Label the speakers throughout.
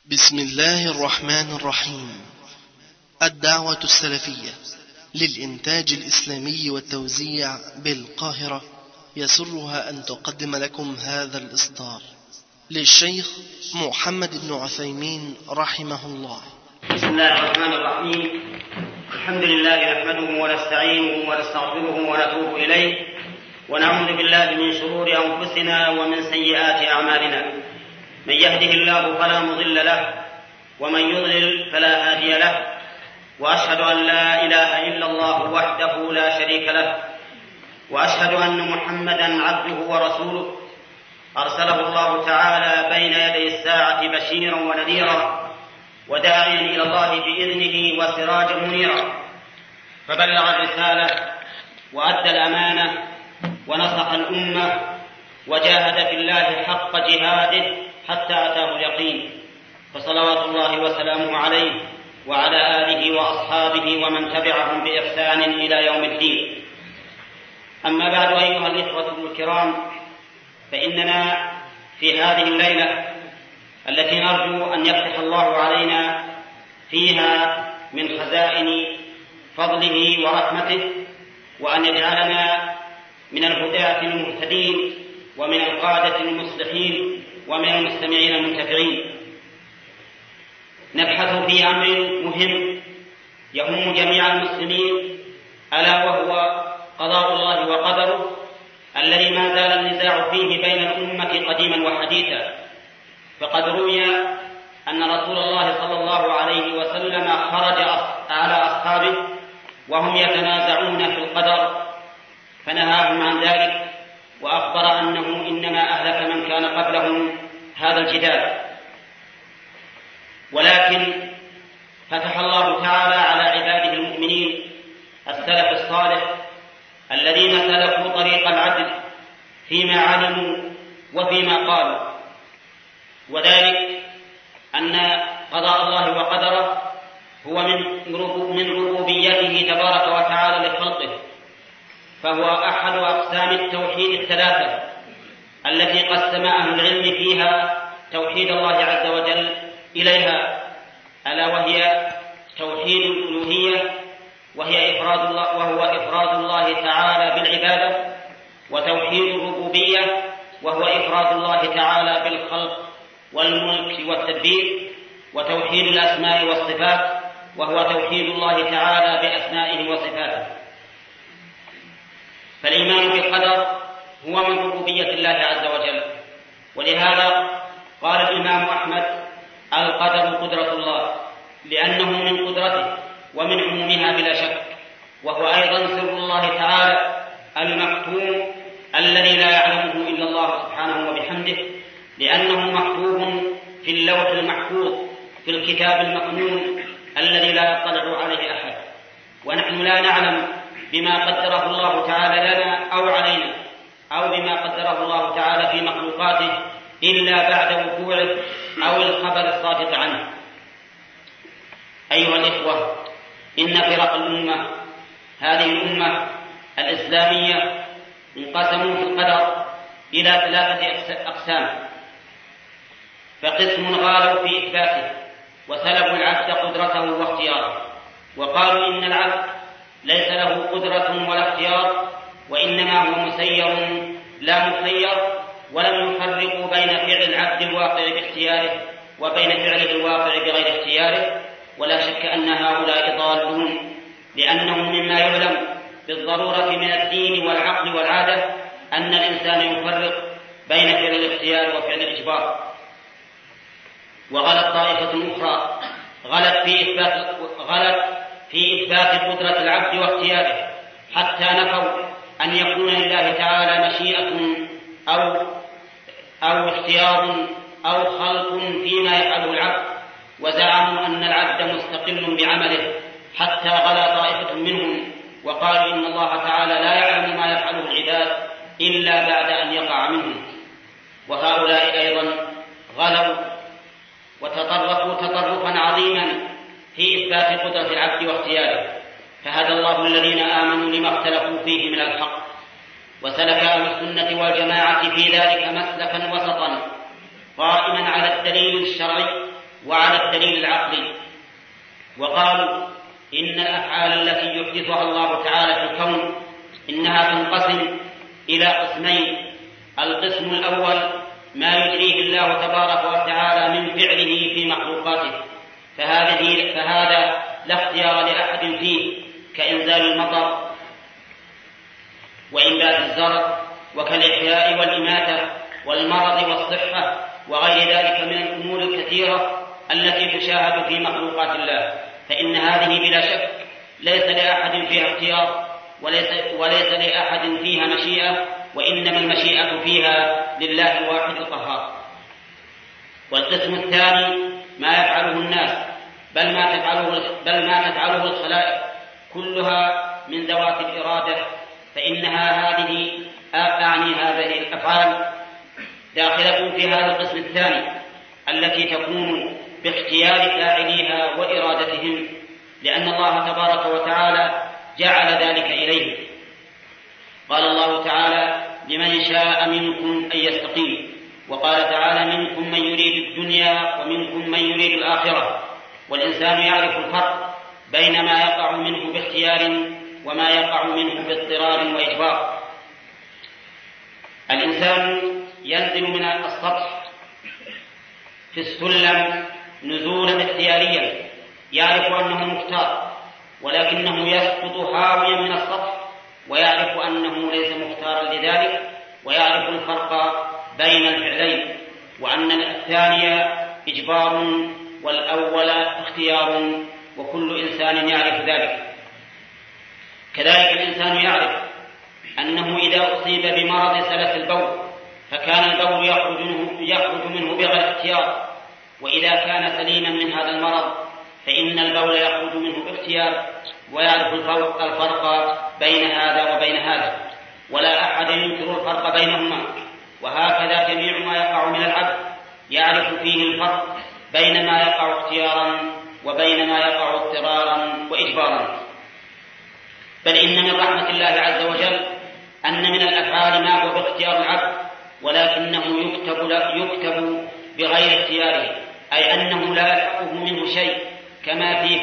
Speaker 1: بسم الله الرحمن الرحيم. الدعوة السلفية للإنتاج الإسلامي والتوزيع بالقاهرة يسرها أن تقدم لكم هذا الإصدار للشيخ محمد بن عثيمين رحمه الله.
Speaker 2: بسم الله الرحمن الرحيم. الحمد لله نحمده ونستعينه ونستغفره ونتوب إليه، ونعوذ بالله من شرور أنفسنا ومن سيئات أعمالنا. من يهده الله فلا مضل له، ومن يضلل فلا هادي له، وأشهد أن لا إله إلا الله وحده لا شريك له، وأشهد أن محمدا عبده ورسوله أرسله الله تعالى بين يدي الساعة بشيرا ونذيرا وداعيا إلى الله بإذنه وسراجا منيرا، فبلغ الرسالة وأدى الأمانة ونصح الأمة وجاهد في الله حق جهاده حتى أتاه اليقين، فصلوات الله وسلامه عليه وعلى آله وأصحابه ومن تبعهم بإحسان إلى يوم الدين. أما بعد، أيها الإخوة الكرام، فإننا في هذه الليلة التي نرجو أن يفتح الله علينا فيها من خزائن فضله ورحمته، وأن يجعلنا من الهداة المهتدين ومن القادة المصلحين ومن المستمعين المنتفعين، نبحث في أمر مهم يهم جميع المسلمين، ألا وهو قضاء الله وقدره الذي ما زال النزاع فيه بين الأمة قديما وحديثا. فقد روي أن رسول الله صلى الله عليه وسلم خرج على أصحابه وهم يتنازعون في القدر فنهاهم عن ذلك، وأخبر أنه إنما أهلك من كان قبلهم هذا الجدال. ولكن فتح الله تعالى على عباده المؤمنين السلف الصالح الذين سلكوا طريق العدل فيما علموا وفيما قالوا، وذلك أن قضاء الله وقدره هو من ربوبيته تبارك وتعالى لخلقه، فهو أحد أقسام التوحيد الثلاثة التي قسم أهل العلم فيها توحيد الله عز وجل إليها، ألا وهي توحيد الألوهية وهو إفراد الله تعالى بالعبادة، وتوحيد الربوبية وهو إفراد الله تعالى بالخلق والملك والتدبير، وتوحيد الأسماء والصفات وهو توحيد الله تعالى بأسمائه وصفاته. فالإيمان بالقدر هو من ربوبية الله عز وجل، ولهذا قال الإمام أحمد: القدر قدرة الله، لأنه من قدرته ومن عمومها بلا شك، وهو أيضا سر الله تعالى المكتوم الذي لا يعلمه إلا الله سبحانه وبحمده، لأنه مكتوب في اللوح المحفوظ في الكتاب المكنون الذي لا يطلع عليه أحد، ونحن لا نعلم بما قدره الله تعالى لنا أو علينا، أو بما قدره الله تعالى في مخلوقاته إلا بعد وقوعه أو الخبر الصادق عنه. أيها الإخوة، إن فرق الأمة، هذه الأمة الإسلامية، انقسموا في القدر إلى 3 أقسام. فقسم غالوا في إثباته وسلبوا العبد قدرته واختياره، وقالوا إن العبد ليس له قدرة ولا اختيار، وإنما هو مسير لا مخير، ولم يفرقوا بين فعل العبد الواقع باختياره وبين فعله الواقع بغير اختياره. ولا شك أن هؤلاء ضالون، لأنه مما يعلم بالضرورة من الدين والعقل والعادة أن الإنسان يفرق بين فعل الاختيار وفعل الإجبار. وغلط طائفة أخرى غلط في إثبات قدرة العبد واختياره، حتى نفوا أن يكون لله تعالى مشيئة أو اختيار أو خلق فيما يفعله العبد، وزعموا أن العبد مستقل بعمله، حتى غلا طائفة منهم وقالوا إن الله تعالى لا يعلم ما يفعله العباد إلا بعد أن يقع منهم. وهؤلاء أيضا غلوا وتطرفوا تطرفا عظيما في إثبات قدرة العبد واختياره، فهدى الله الذين آمنوا لما اختلفوا فيه من الحق، وسلك أهل السنة والجماعة في ذلك مسلكا وسطا قائما على الدليل الشرعي وعلى الدليل العقلي. وقالوا إن الأفعال التي يحدثها الله تعالى في الكون إنها تنقسم إلى قسمين: القسم الأول ما يجريه الله تبارك وتعالى من فعله في مخلوقاته، فهذا لا اختيار لأحد فيه، كإنزال المطر وإنبات الزرع، وكالإحياء والإماتة والمرض والصحة وغير ذلك من الأمور الكثيرة التي تشاهد في مخلوقات الله، فإن هذه بلا شك ليس لأحد فيها اختيار وليس لأحد فيها مشيئة، وإنما المشيئة فيها لله الواحد القهار. والقسم الثاني ما يفعله الناس، بل ما تفعله الخلائق كلها من ذوات الإرادة، فإنها هذه الأفعال داخلة في هذا القسم الثاني التي تكون باختيار فاعليها وإرادتهم، لأن الله تبارك وتعالى جعل ذلك إليه. قال الله تعالى: لمن شاء منكم أن يستقيم. وقال تعالى: منكم من يريد الدنيا ومنكم من يريد الآخرة. والإنسان يعرف الفرق بين ما يقع منه باختيار وما يقع منه باضطرار وإجبار. الإنسان ينزل من السطح في السلم نزولا اختياريا، يعرف أنه مختار، ولكنه يسقط هاويا من السطح ويعرف أنه ليس مختارا لذلك، ويعرف الفرق بين الفعلين، وأن الثاني إجبار والأول اختيار، وكل إنسان يعرف ذلك. كذلك الإنسان يعرف أنه إذا أصيب بمرض سلس البول فكان البول يخرج منه بغير اختيار، وإذا كان سليما من هذا المرض فإن البول يخرج منه باختيار، ويعرف الفرق بين هذا وبين هذا، ولا أحد ينكر الفرق بينهما. وهكذا جميع ما يقع من العبد يعرف فيه الفرق بين ما يقع اختيارا وبين ما يقع اضطرارا وإجبارا. بل إن من رحمة الله عز وجل أن من الأفعال ما هو باختيار العبد ولكنه يكتب بغير اختياره، أي أنه لا يلحقه منه شيء، كما في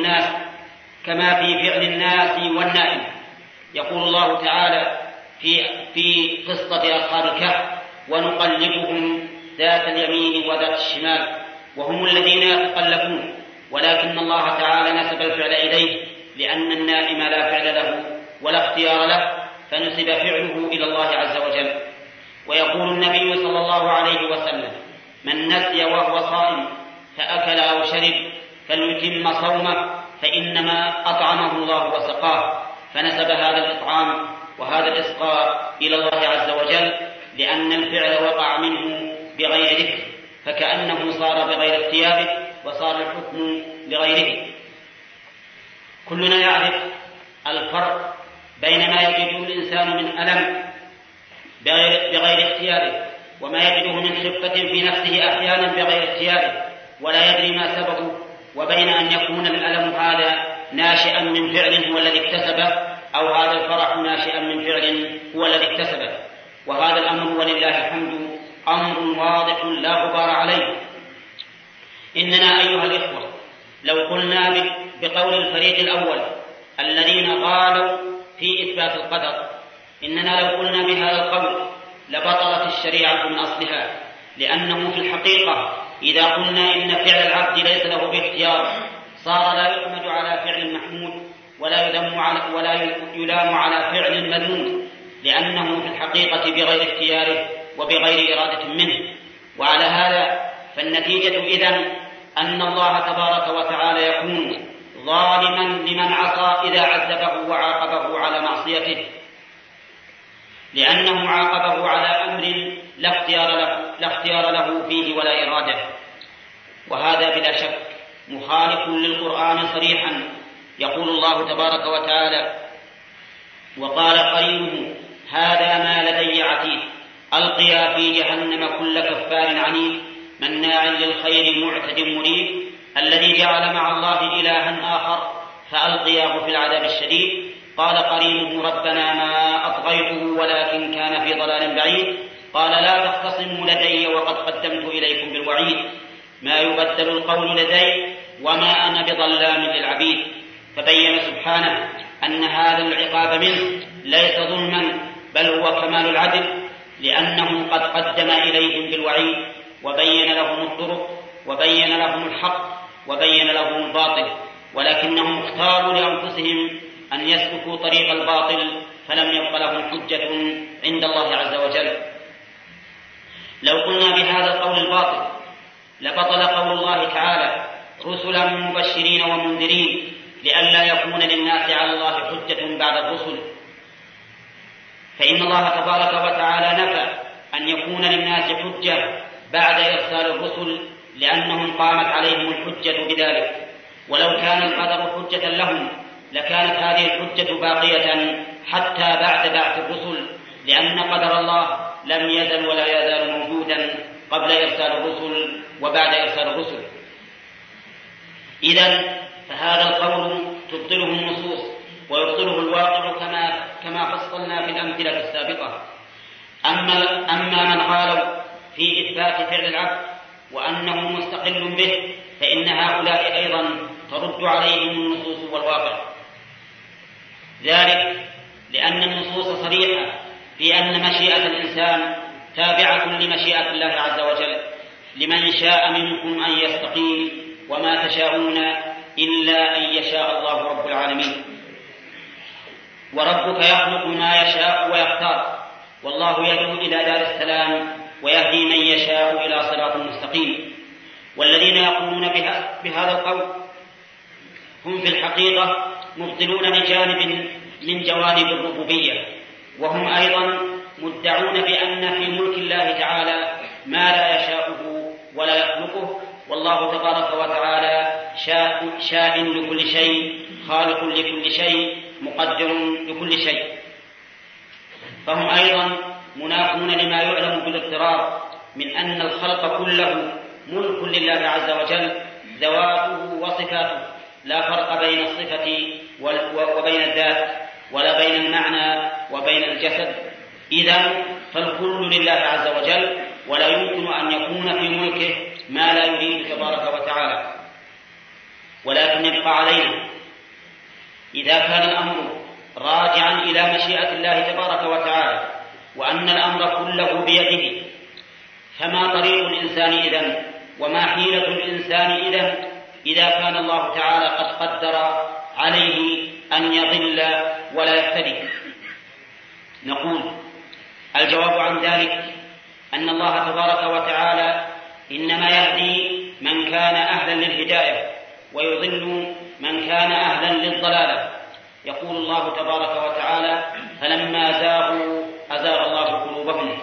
Speaker 2: فعل الناس والنائم. يقول الله تعالى في قصة أصحاب الكهف: ونقلبهم ذات اليمين وذات الشمال، وهم الذين يتقلبون، ولكن الله تعالى نسب الفعل إليه، لأن النائم لا فعل له ولا اختيار له، فنسب فعله إلى الله عز وجل. ويقول النبي صلى الله عليه وسلم: من نسي وهو صائم فأكل أو شرب فليتم صومه، فإنما أطعمه الله وسقاه، فنسب هذا الإطعام وهذا الإسقاء إلى الله عز وجل، لأن الفعل وقع منه بغير ذكر، فكأنه صار بغير اختياره وصار الحكم لغيره. كلنا يعرف الفرق بين ما يجده الإنسان من ألم بغير اختياره وما يجده من خفة في نفسه أحيانا بغير اختياره ولا يدري ما سببه، وبين أن يكون الألم هذا ناشئا من فعل هو الذي اكتسبه، أو هذا الفرح ناشئا من فعل هو الذي اكتسبه. وهذا الأمر ولله الحمد أمر واضح لا غبار عليه. إننا أيها الإخوة لو قلنا بقول الفريق الأول الذين قالوا في إثبات القدر، إننا لو قلنا بهذا القول لبطلت الشريعة من أصلها، لأنه في الحقيقة إذا قلنا إن فعل العبد ليس له باختيار صار لا يحمد على فعل محمود ولا يلام على فعل مذموم، لأنه في الحقيقة بغير اختياره وبغير إرادة منه. وعلى هذا فالنتيجة إذن أن الله تبارك وتعالى يكون ظالما لمن عصى إذا عذبه وعاقبه على معصيته، لأنه عاقبه على أمر لا اختيار له فيه ولا إرادة. وهذا بلا شك مخالف للقرآن صريحا. يقول الله تبارك وتعالى: وقال قرينه هذا ما لدي عتيد ألقيا في جهنم كل كفار عنيد مناع للخير معتد مريب الذي جعل مع الله إلها آخر فألقياه في العذاب الشديد. قال قرينه ربنا ما أطغيته ولكن كان في ضلال بعيد. قال لا تختصموا لدي وقد قدمت إليكم بالوعيد. ما يبدل القول لدي وما أنا بظلام للعبيد. فبين سبحانه أن هذا العقاب منه ليس ظلما بل هو كمال العدل، لأنه قد قدم إليهم بالوعيد وبين لهم الطرق وبين لهم الحق وبين لهم الباطل، ولكنهم اختاروا لأنفسهم أن يسلكوا طريق الباطل فلم يبق لهم حجة عند الله عز وجل. لو قلنا بهذا القول الباطل لبطل قول الله تعالى رسلا مبشرين ومنذرين لئلا يكون للناس على الله حجة بعد الرسل، فإن الله تبارك وتعالى نفى أن يكون للناس حجة بعد إرسال الرسل لأنهم قامت عليهم الحجة بذلك، ولو كان القدر حجة لهم لكانت هذه الحجة باقية حتى بعد بعث الرسل، لأن قدر الله لم يزل ولا يزال موجودا قبل إرسال الرسل وبعد إرسال الرسل. إذن فهذا القول تبطله النصوص ويبطله الواقع كما فصلنا في الأمثلة السابقة. أما من قالوا في إثبات فعل العبد وأنه مستقل به فإن هؤلاء أيضا ترد عليهم النصوص والواقع، ذلك لأن النصوص صريحة في أن مشيئة الإنسان تابعة لمشيئة الله عز وجل، لمن شاء منكم أن يستقيم وما تشاءون إلا أن يشاء الله رب العالمين. وربك يخلق ما يشاء ويختار، والله يدعو إلى دار السلام ويهدي من يشاء إلى صراط مستقيم. والذين يقولون بهذا القول هم في الحقيقة مبطلون لجانب من جوانب الربوبية، وهم أيضا مدعون بأن في ملك الله تعالى ما لا يشاءه ولا يخلقه، والله تبارك وتعالى شاء لكل شيء، خالق لكل شيء، مقدر لكل شيء. فهم أيضا منافون لما يعلم بالاضطرار من أن الخلق كله ملك لله عز وجل ذواته وصفاته، لا فرق بين الصفة وبين الذات ولا بين المعنى وبين الجسد. إذن فالكل لله عز وجل، ولا يمكن أن يكون في ملكه ما لا يريد تبارك وتعالى. ولكن يبقى علينا إذا كان الأمر راجعا إلى مشيئة الله تبارك وتعالى وأن الأمر كله بيده، فما طريق الإنسان إذن وما حيلة الإنسان إذن إذا كان الله تعالى قد قدر عليه أن يضل ولا يهتدي؟ نقول الجواب عن ذلك أن الله تبارك وتعالى إنما يهدي من كان أهلا للهداية ويضل من كان أهلا للضلالة. يقول الله تبارك وتعالى فلما زاغوا أزاغ الله قلوبهم.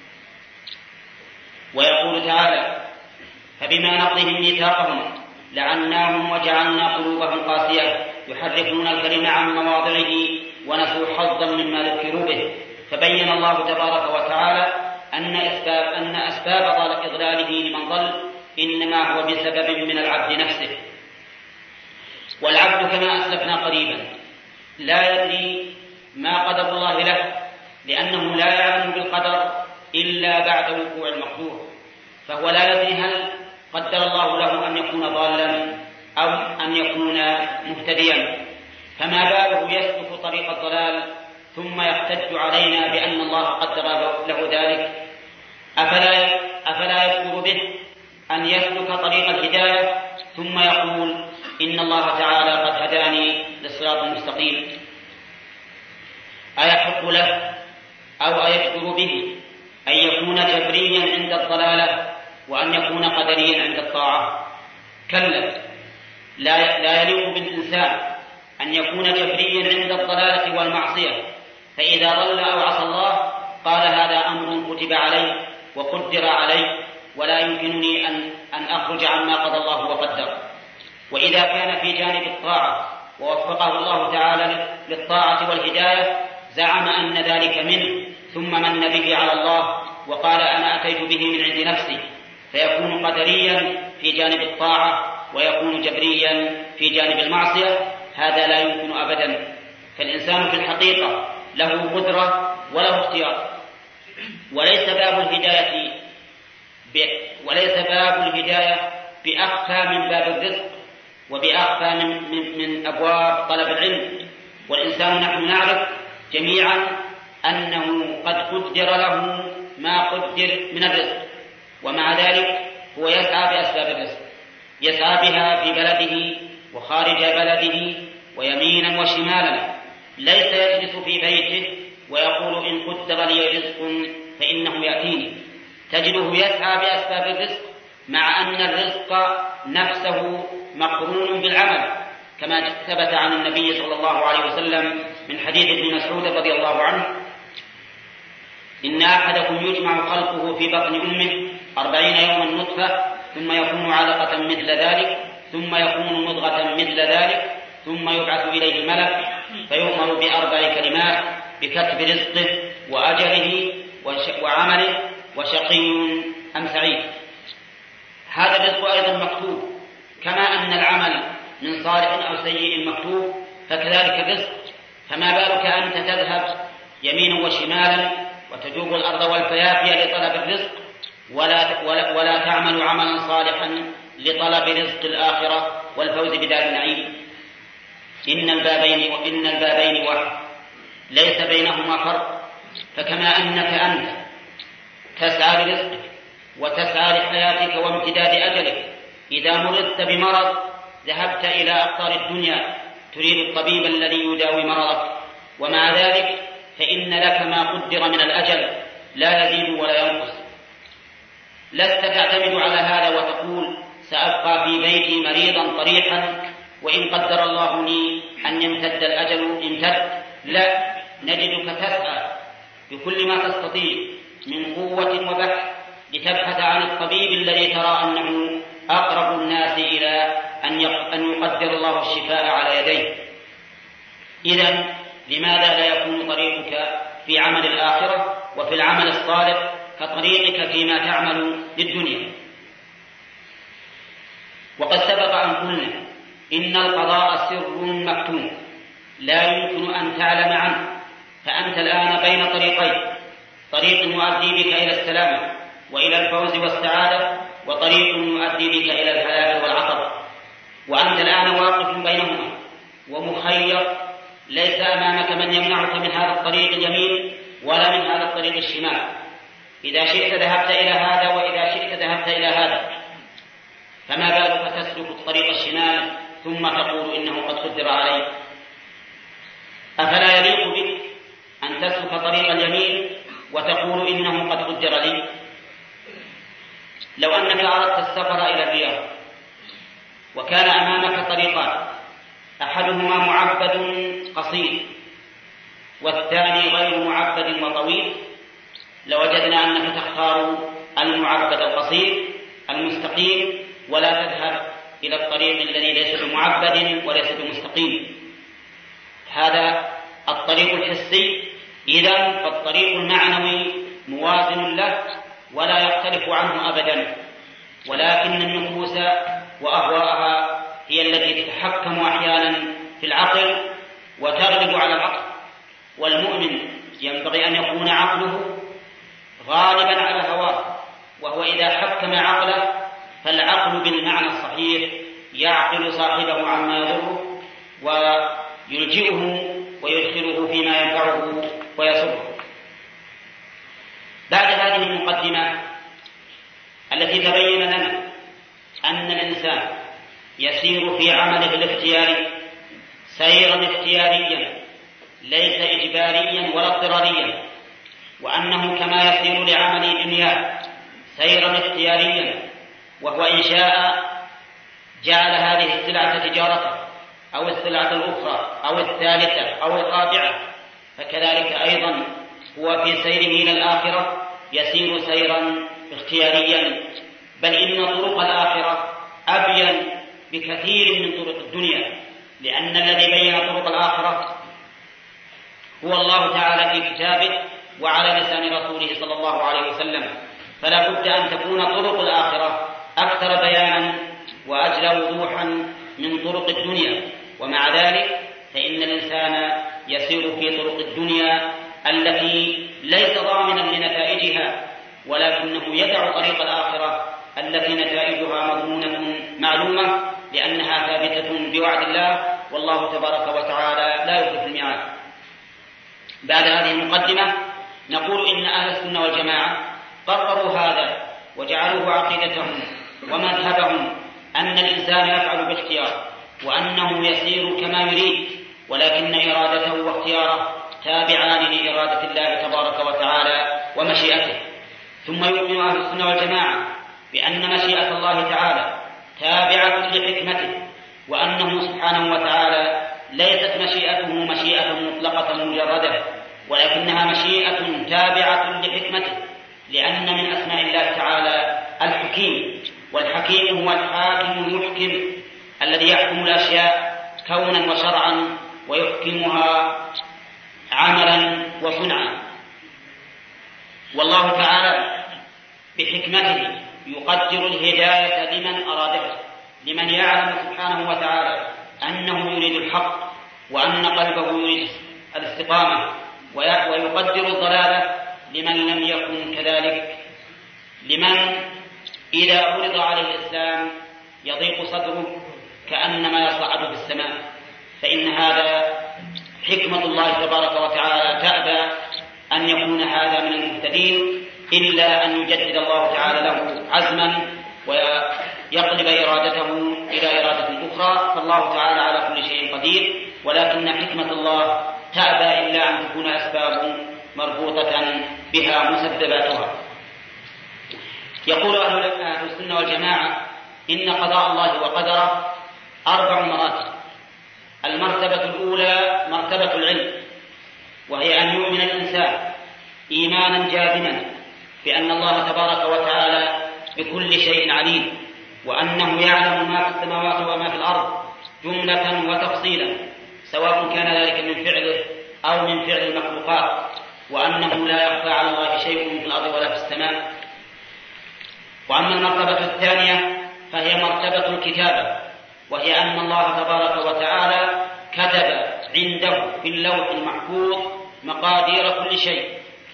Speaker 2: ويقول تعالى فبما نقضهم ميثاقهم لعناهم وجعلنا قلوبهم قاسية يحرفون الكلم عن مواضعه ونسوا حظا مما ذكروا به. فبين الله تبارك وتعالى أن أسباب إضلاله لمن ضل إنما هو بسبب من العبد نفسه. والعبد كما أسلفنا قريبا لا يدري ما قدر الله له، لأنه لا يعلم بالقدر إلا بعد وقوع المقدور، فهو لا يدري هل قدر الله له أن يكون ضالا أو أن يكون مهتديا، فما باله يسلك طريق الضلال ثم يحتج علينا بأن الله قدر له ذلك؟ أفلا يكفر به أن يسلك طريق الهداية ثم يقول إن الله تعالى قد هداني للصراط المستقيم؟ أيحق له أو أيكفر به أن يكون جبريا عند الضلالة وأن يكون قدريا عند الطاعة؟ كلا، لا يليق بالإنسان أن يكون جبريا عند الضلالة والمعصية، فإذا ضل أو عصى الله قال هذا أمر كتب علي وقدر علي ولا يمكنني أن أخرج عما قضى الله وقدر. وإذا كان في جانب الطاعة ووفقه الله تعالى للطاعة والهداية زعم أن ذلك منه ثم من به على الله وقال أنا أتيت به من عند نفسي، فيكون قدريا في جانب الطاعة ويكون جبريا في جانب المعصية. هذا لا يمكن أبدا. فالإنسان في الحقيقة له قدرة وله اختيار، وليس باب الهداية بأخفى من باب الرزق وبأخفى من أبواب طلب العلم. والإنسان نحن نعرف جميعا أنه قد قدر له ما قدر من الرزق، ومع ذلك هو يسعى بأسباب الرزق، يسعى بها في بلده وخارج بلده ويمينا وشمالا. ليس يجلس في بيته ويقول إن قدر لي رزق فإنه يأتيني. تجده يسعى بأسباب الرزق، مع أن الرزق نفسه مقرون بالعمل، كما ثبت عن النبي صلى الله عليه وسلم من حديث ابن مسعود رضي الله عنه: إن أحدكم يجمع خلقه في بطن أمه 40 يوما نطفة، ثم يكون علقة مثل ذلك، ثم يكون مضغة مثل ذلك، ثم يبعث إليه الملك فيؤمر ب4 كلمات: بكتب رزقه وأجله وعمله وشقي أم سعيد. هذا الرزق أيضا مكتوب، كما أن العمل من صالح أو سيء مكتوب، فكذلك الرزق. فما بالك أنت تذهب يمينا وشمالا وتجوب الأرض والفيافي لطلب الرزق ولا تعمل عملا صالحا لطلب رزق الآخرة والفوز بدار النعيم. إن البابين واحد، ليس بينهما فرق. فكما أنك أنت تسعى لرزقك وتسعى لحياتك وامتداد أجلك، إذا مرضت بمرض ذهبت إلى أقطار الدنيا تريد الطبيب الذي يداوي مرضك، ومع ذلك فإن لك ما قدر من الأجل لا يزيد ولا ينقص. لست تعتمد على هذا وتقول سأبقى في بيتي مريضا طريحا وإن قدر الله لي أن يمتد الأجل امتد. لا، نجدك تسعى بكل ما تستطيع من قوة وبحث لتبحث عن الطبيب الذي ترى أنه أقرب الناس إلى أن يقدر الله الشفاء على يديه. إذن لماذا لا يكون طريقك في عمل الآخرة وفي العمل الصالح كطريقك فيما تعمل للدنيا؟ وقد سبق أن قلنا إن القضاء سر مكتوم لا يمكن أن تعلم عنه. فأنت الآن بين طريقين: طريق يؤدي بك إلى السلامة وإلى الفوز والسعادة، وطريق يؤدي بك إلى الهلاك والعطب. وأنت الآن واقف بينهما ومخير، ليس أمامك من يمنعك من هذا الطريق اليمين ولا من هذا الطريق الشمال. إذا شئت ذهبت إلى هذا وإذا شئت ذهبت إلى هذا، فما بالك تسلك الطريق الشمال ثم تقول إنه قد قدر عليك؟ أفلا يليق بك أن تسلك طريق اليمين وتقول إنه قد قدر لي؟ لو أنك أردت السفر إلى الرياض وكان أمامك طريقان، أحدهما معبد قصير والثاني غير معبد وطويل، لوجدنا أنك تختار المعبد القصير المستقيم ولا تذهب إلى الطريق الذي ليس بمعبد وليس بمستقيم. هذا الطريق الحسي. إذن فالطريق المعنوي موازن له ولا يختلف عنه أبدا، ولكن النفوس وأهواءها هي التي تتحكم أحيانا في العقل وتغلب على العقل. والمؤمن ينبغي أن يكون عقله غالبا على هواه، وهو إذا حكم عقله فالعقل بالمعنى الصحيح يعقل صاحبه عما يضره ويلجئه ويدخله فيما ينفعه ويسره. بعد هذه المقدمة التي تبين لنا أن الإنسان يسير في عمله الاختياري سيرا اختياريا ليس إجباريا ولا اضطراريا، وأنه كما يسير لعمل دنياه سيرا اختياريا، وهو إن شاء جعل هذه السلعة تجارته أو السلعة الأخرى أو الثالثة أو الرابعة، فكذلك أيضا هو في سيره إلى الآخرة يسير سيرا اختياريا. بل إن طرق الآخرة أبين بكثير من طرق الدنيا، لأن الذي بين طرق الآخرة هو الله تعالى في كتابه وعلى لسان رسوله صلى الله عليه وسلم. فلا بد أن تكون طرق الآخرة أكثر بيانا وأجل وضوحا من طرق الدنيا. ومع ذلك فإن الإنسان يسير في طرق الدنيا التي ليس ضامنا لنتائجها، ولكنه يدع طريق الآخرة التي نتائجها مضمونة معلومة لأنها ثابتة بوعد الله، والله تبارك وتعالى لا يخلف الميعاد. بعد هذه المقدمة نقول إن أهل السنة والجماعة قرروا هذا وجعلوه عقيدتهم ومذهبهم، أن الإنسان يفعل باختيار وأنه يسير كما يريد، ولكن إرادته واختياره تابعان لإرادة الله تبارك وتعالى ومشيئته. ثم يؤمن أهل السنة والجماعة بأن مشيئة الله تعالى تابعة لحكمته، وأنه سبحانه وتعالى ليست مشيئته مشيئة مطلقة مجردة، ولكنها مشيئة تابعة لحكمته، لأن من أسماء الله تعالى الحكيم، والحكيم هو الحاكم المحكم الذي يحكم الأشياء كونا وشرعا ويحكمها عملا وصنعا. والله تعالى بحكمته يقدر الهداية لمن أراده، لمن يعلم سبحانه وتعالى أنه يريد الحق وأن قلبه يريد الاستقامة، ويقدر الضلالة لمن لم يكن كذلك، لمن إذا عرض عليه الإسلام يضيق صدره كأنما يصعد في السماء. فإن هذا حكمة الله تبارك وتعالى تأبى أن يكون هذا من المهتدين إلا أن يجدد الله تعالى له عزما ويقلب إرادته إلى إرادة أخرى، فالله تعالى على كل شيء قدير، ولكن حكمة الله تأبى إلا أن تكون أسباب مربوطة بها مسبباتها. يقول أهل السنة والجماعة إن قضاء الله وقدره 4 مراتب. المرتبة الأولى مرتبة العلم، وهي أن يؤمن الإنسان إيمانا جازما بأن الله تبارك وتعالى بكل شيء عليم، وأنه يعلم ما في السماوات وما في الأرض جملة وتفصيلا، سواء كان ذلك من فعله أو من فعل المخلوقات، وأنه لا يخفى على الله شيء في الأرض ولا في السماء. وأما المرتبة الثانية فهي مرتبة الكتابة، وهي أن الله تبارك وتعالى كتب عنده في اللوح المحفوظ مقادير كل شيء.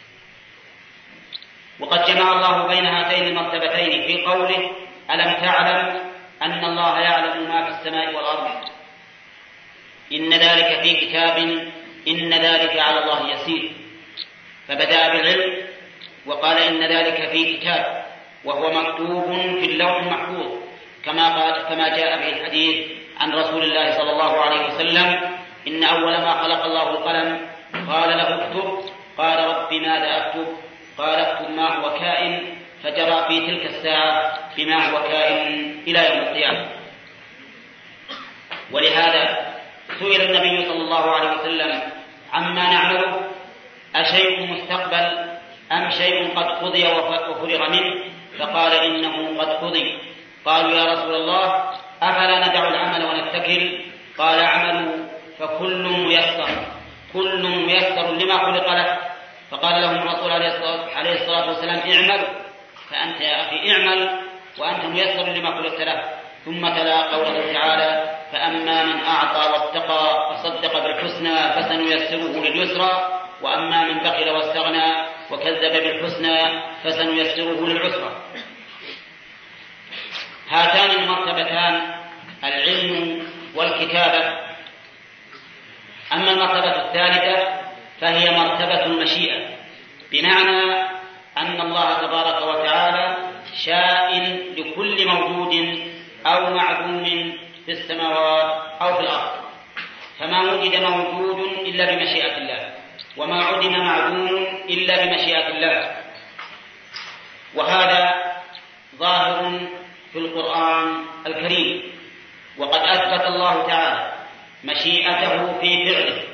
Speaker 2: وقد جمع الله بين هاتين المرتبتين في قوله ألم تعلم أن الله يعلم ما في السماء والأرض، إن ذلك في كتاب إن ذلك على الله يسير. فبدأ بالعلم وقال إن ذلك في كتاب، وهو مكتوب في اللوح المحفوظ، كما جاء به الحديث عن رسول الله صلى الله عليه وسلم إن أول ما خلق الله القلم قال له اكتب، قال رب ماذا أكتب؟ قال اكتب ما هو كائن، فجرى في تلك الساعة بما هو كائن إلى يوم القيامة. ولهذا سئل النبي صلى الله عليه وسلم عما نعمله أشيء مستقبل أم شيء قد قضي وفرغ منه؟ فقال إنه قد قضي. قالوا يا رسول الله أفلا ندع العمل ونتكل؟ قال اعملوا فكل ميسر، كل ميسر لما خلق له. فقال لهم الرسول عليه الصلاة والسلام اعملوا، فأنت يا أخي اعمل وأنت ميسر لما خلقت له. ثم تلا قوله تعالى فأما من أعطى واتقى وصدق بالحسنى فسنيسره لليسرى، وأما من بخل واستغنى وكذب بالحسنى فسنيسره للعسرى. هاتان المرتبتان العلم والكتابة. أما المرتبة الثالثة فهي مرتبة المشيئة، بمعنى أن الله تبارك وتعالى شاء لكل موجود أو معدوم في السماوات أو في الأرض، فما وجد موجود إلا بمشيئة الله، وما عدم معدوم إلا بمشيئة الله. وهذا ظاهر في القرآن الكريم، وقد أثبت الله تعالى مشيئته في فعله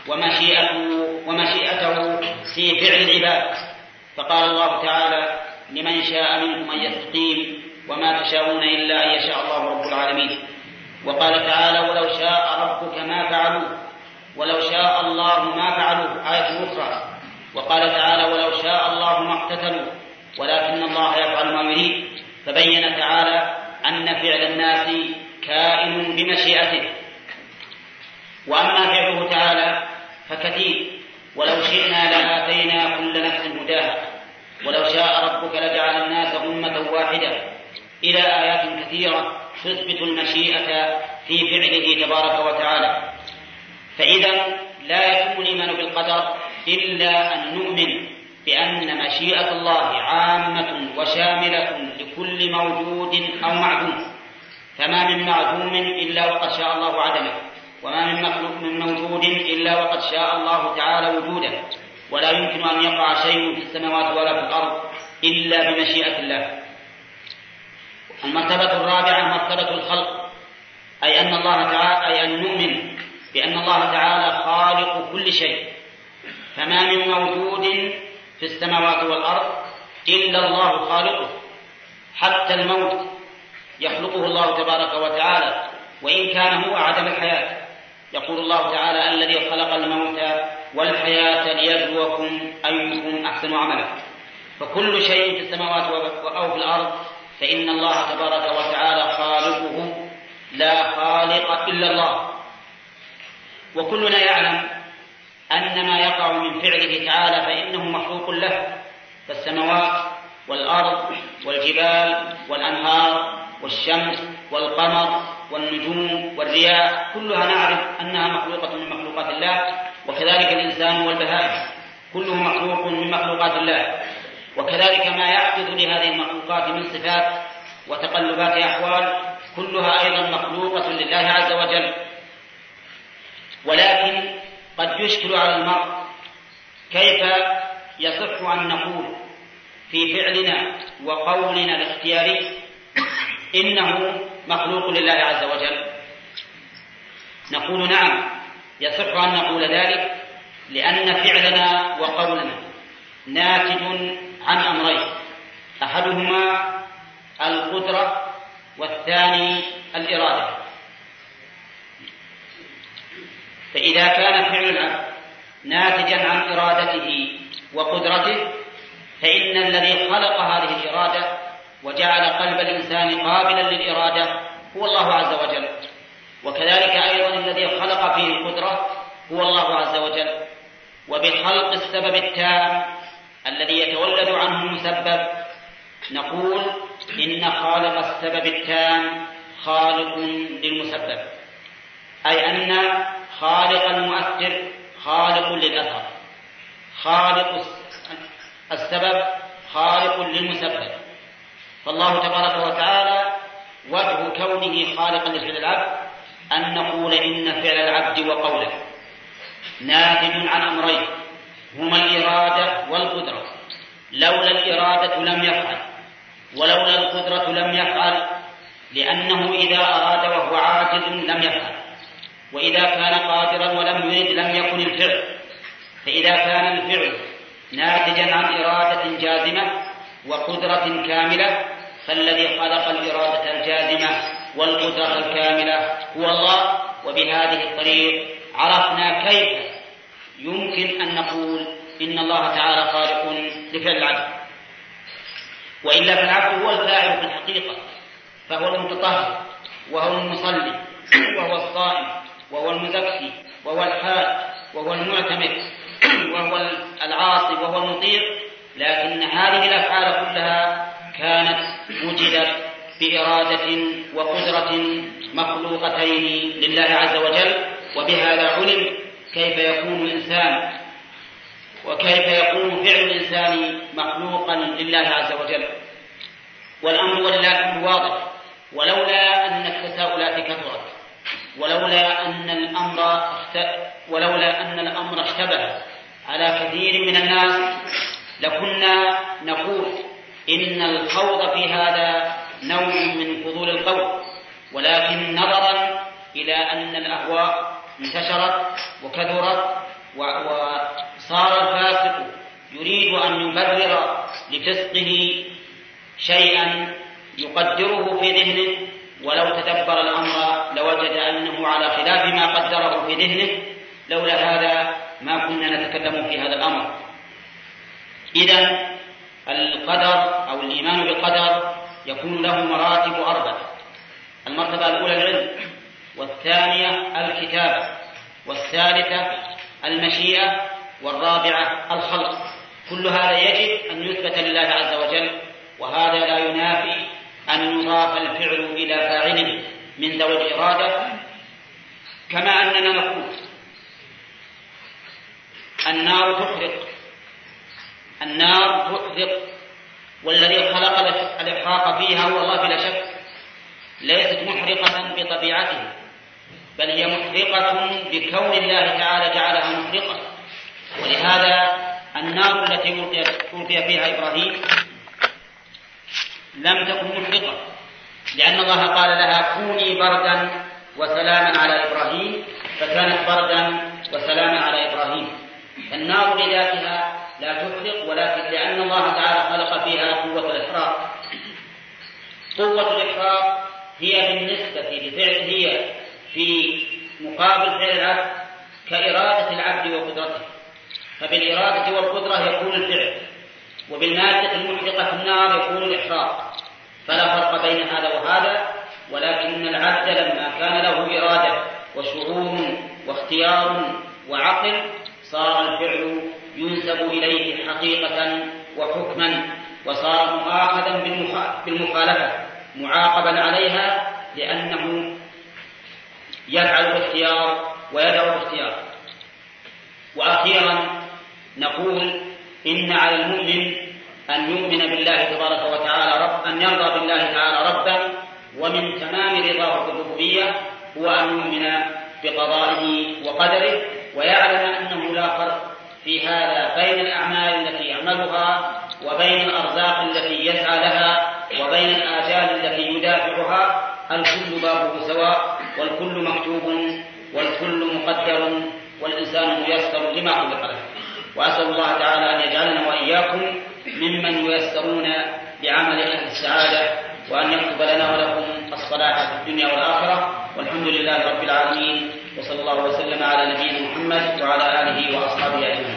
Speaker 2: ومشيئته في فعل العباد. فقال الله تعالى لمن شاء منكم أن يستقيم وما تشاءون إلا أن يشاء الله رب العالمين. وقال تعالى ولو شاء ربك ما فعلوه، ولو شاء الله ما فعلوه، آية أخرى. وقال تعالى ولو شاء الله ما اقتتلوا ولكن الله يفعل ما يريد. فبين تعالى أن فعل الناس كائن بمشيئته. وأما فعله تعالى فكثير، ولو شئنا لآتينا كل نفس هداها، ولو شاء ربك لجعل الناس أمة واحدة إلى آيات كثيرة تثبت المشيئة في فعله تبارك وتعالى. فإذا لا يتم الإيمان بالقدر إلا أن نؤمن بأن مشيئة الله عامة وشاملة لكل موجود أو معدوم، فما من معدوم إلا وقد شاء الله عدمه، وما من مخلوق من موجود إلا وقد شاء الله تعالى وجوده، ولا يمكن أن يقع شيء في السماوات ولا في الأرض إلا بمشيئة الله. المرتبة الرابعة مرتبة الخلق، أي أن نؤمن بأن الله تعالى خالق كل شيء، فما من موجود في السماوات والأرض إلا الله خالقه، حتى الموت يخلقه الله تبارك وتعالى وإن كان هو عدم الحياة. يقول الله تعالى: الذي خلق الموت والحياة ليبلوكم أيكم أحسن عملا. فكل شيء في السماوات أو في الأرض فإن الله تبارك وتعالى خالقه، لا خالق إلا الله. وكلنا يعلم أن ما يقع من فعله تعالى فإنه مخلوق له، فالسماوات والأرض والجبال والأنهار والشمس والقمر والنجوم والرياح كلها نعرف أنها مخلوقة من مخلوقات الله، وكذلك الإنسان والبهائم كله مخلوق من مخلوقات الله، وكذلك ما يحدث لهذه المخلوقات من صفات وتقلبات أحوال كلها أيضا مخلوقة لله عز وجل. ولكن قد يشكل على المرء كيف يصح أن نقول في فعلنا وقولنا الاختياري إنه مخلوق لله عز وجل. نقول نعم، يصح أن نقول ذلك لأن فعلنا وقولنا ناتج عن أمرين: أحدهما القدرة والثاني الإرادة. فإذا كان فعل العبد ناتجا عن إرادته وقدرته فإن الذي خلق هذه الإرادة وجعل قلب الإنسان قابلا للإرادة هو الله عز وجل، وكذلك أيضا الذي خلق فيه القدرة هو الله عز وجل. وبخلق السبب التام الذي يتولد عنه المسبب نقول إن خالق السبب التام خالق للمسبب، أي أن خالق المؤثر خالق للأثر، خالق السبب خالق للمسبب. فالله تبارك وتعالى وجه كونه خالقا لفعل العبد أن نقول إن فعل العبد وقوله ناتج عن أمرين هما الإرادة والقدرة. لولا الإرادة لم يفعل، ولولا القدرة لم يفعل، لأنه إذا أراد وهو عاجز لم يفعل، وإذا كان قادرا ولم يرد لم يكن الفعل. فإذا كان الفعل ناتجا عن إرادة جازمة وقدرة كاملة فالذي خلق الإرادة الجازمة والقدرة الكاملة هو الله. وبهذه الطريق عرفنا كيف يمكن أن نقول إن الله تعالى خالق لفعل العبد، وإلا فالعبد هو الفاعل في الحقيقة، فهو المتطهر وهو المصلي وهو الصائم وهو المزكي وهو الحاج وهو المعتمر وهو العاصي وهو المطيع. لكن هذه الأفعال كلها كانت وجدت بإرادة وقدرة مخلوقتين لله عز وجل، وبهذا علم كيف يكون الإنسان وكيف يكون فعل الإنسان مخلوقا لله عز وجل. والأمر ولله واضح، ولولا أن التساؤلات كثرت، ولولا أن الأمر اشتبه على كثير من الناس لكنا نقول إن الخوض في هذا نوع من فضول القول. ولكن نظرا إلى أن الأهواء انتشرت وكثرت وصار الفاسق يريد أن يبرر لفسقه شيئا يقدره في ذهنه، ولو تدبر الأمر لوجد أنه على خلاف ما قدره في ذهنه. لولا هذا ما كنا نتكلم في هذا الأمر. إذن القدر أو الإيمان بالقدر يكون له مراتب أربعة: المرتبة الأولى العلم، والثانية الكتابة، والثالثة المشيئة، والرابعة الخلق. كل هذا يجب أن يثبت لله عز وجل، وهذا لا ينافي أن يضاف الفعل إلى فاعله من ذوي الإرادة، كما أننا نقول النار تحرق، والذي خلق الإحراق فيها هو الله بلا شك. ليست محرقة بطبيعتها، بل هي محرقة بكون الله تعالى جعلها محرقة. ولهذا النار التي ألقي فيها إبراهيم لم تكن محرقة، لأن الله قال لها كوني بردا وسلاما على إبراهيم، فكانت بردا وسلاما على إبراهيم. النار لذاتها لا تحرق، ولكن لأن الله تعالى خلق فيها قوة الإحراق. قوة الإحراق هي بالنسبة لفعل، هي في مقابل فعل العبد كإرادة العبد وقدرته، فبالإرادة والقدرة يكون الفعل، وبالمادة المحرقة في النار يكون الإحراق. فلا فرق بين هذا وهذا، ولكن العبد لما كان له إرادة وشعور واختيار وعقل صار الفعل ينسب إليه حقيقة وحكما، وصار مؤاخذا بالمخالفة معاقبا عليها، لأنه يفعل الاختيار ويدعو الاختيار. وأخيرا نقول إن على المؤمن أن يؤمن بالله تبارك وتعالى أن يرضى بالله تعالى ربا، ومن تمام رضاه بالربوبية هو أن يؤمن بقضائه وقدره، ويعلم أنه لا فرق في هذا بين الأعمال التي يعملها وبين الأرزاق التي يسعى لها وبين الآجال التي يدافعها. الكل بابه سواء، والكل مكتوب، والكل مقدر، والإنسان ميسر لما خلق له. وأسأل الله تعالى أن يجعلنا وإياكم ممن ييسرون بعمل أهل السعادة، وأن يكتب لنا ولكم الصلاح في الدنيا والآخرة. والحمد لله رب العالمين، وصلى الله وسلم على نبينا محمد وعلى آله وأصحابه أجمعين.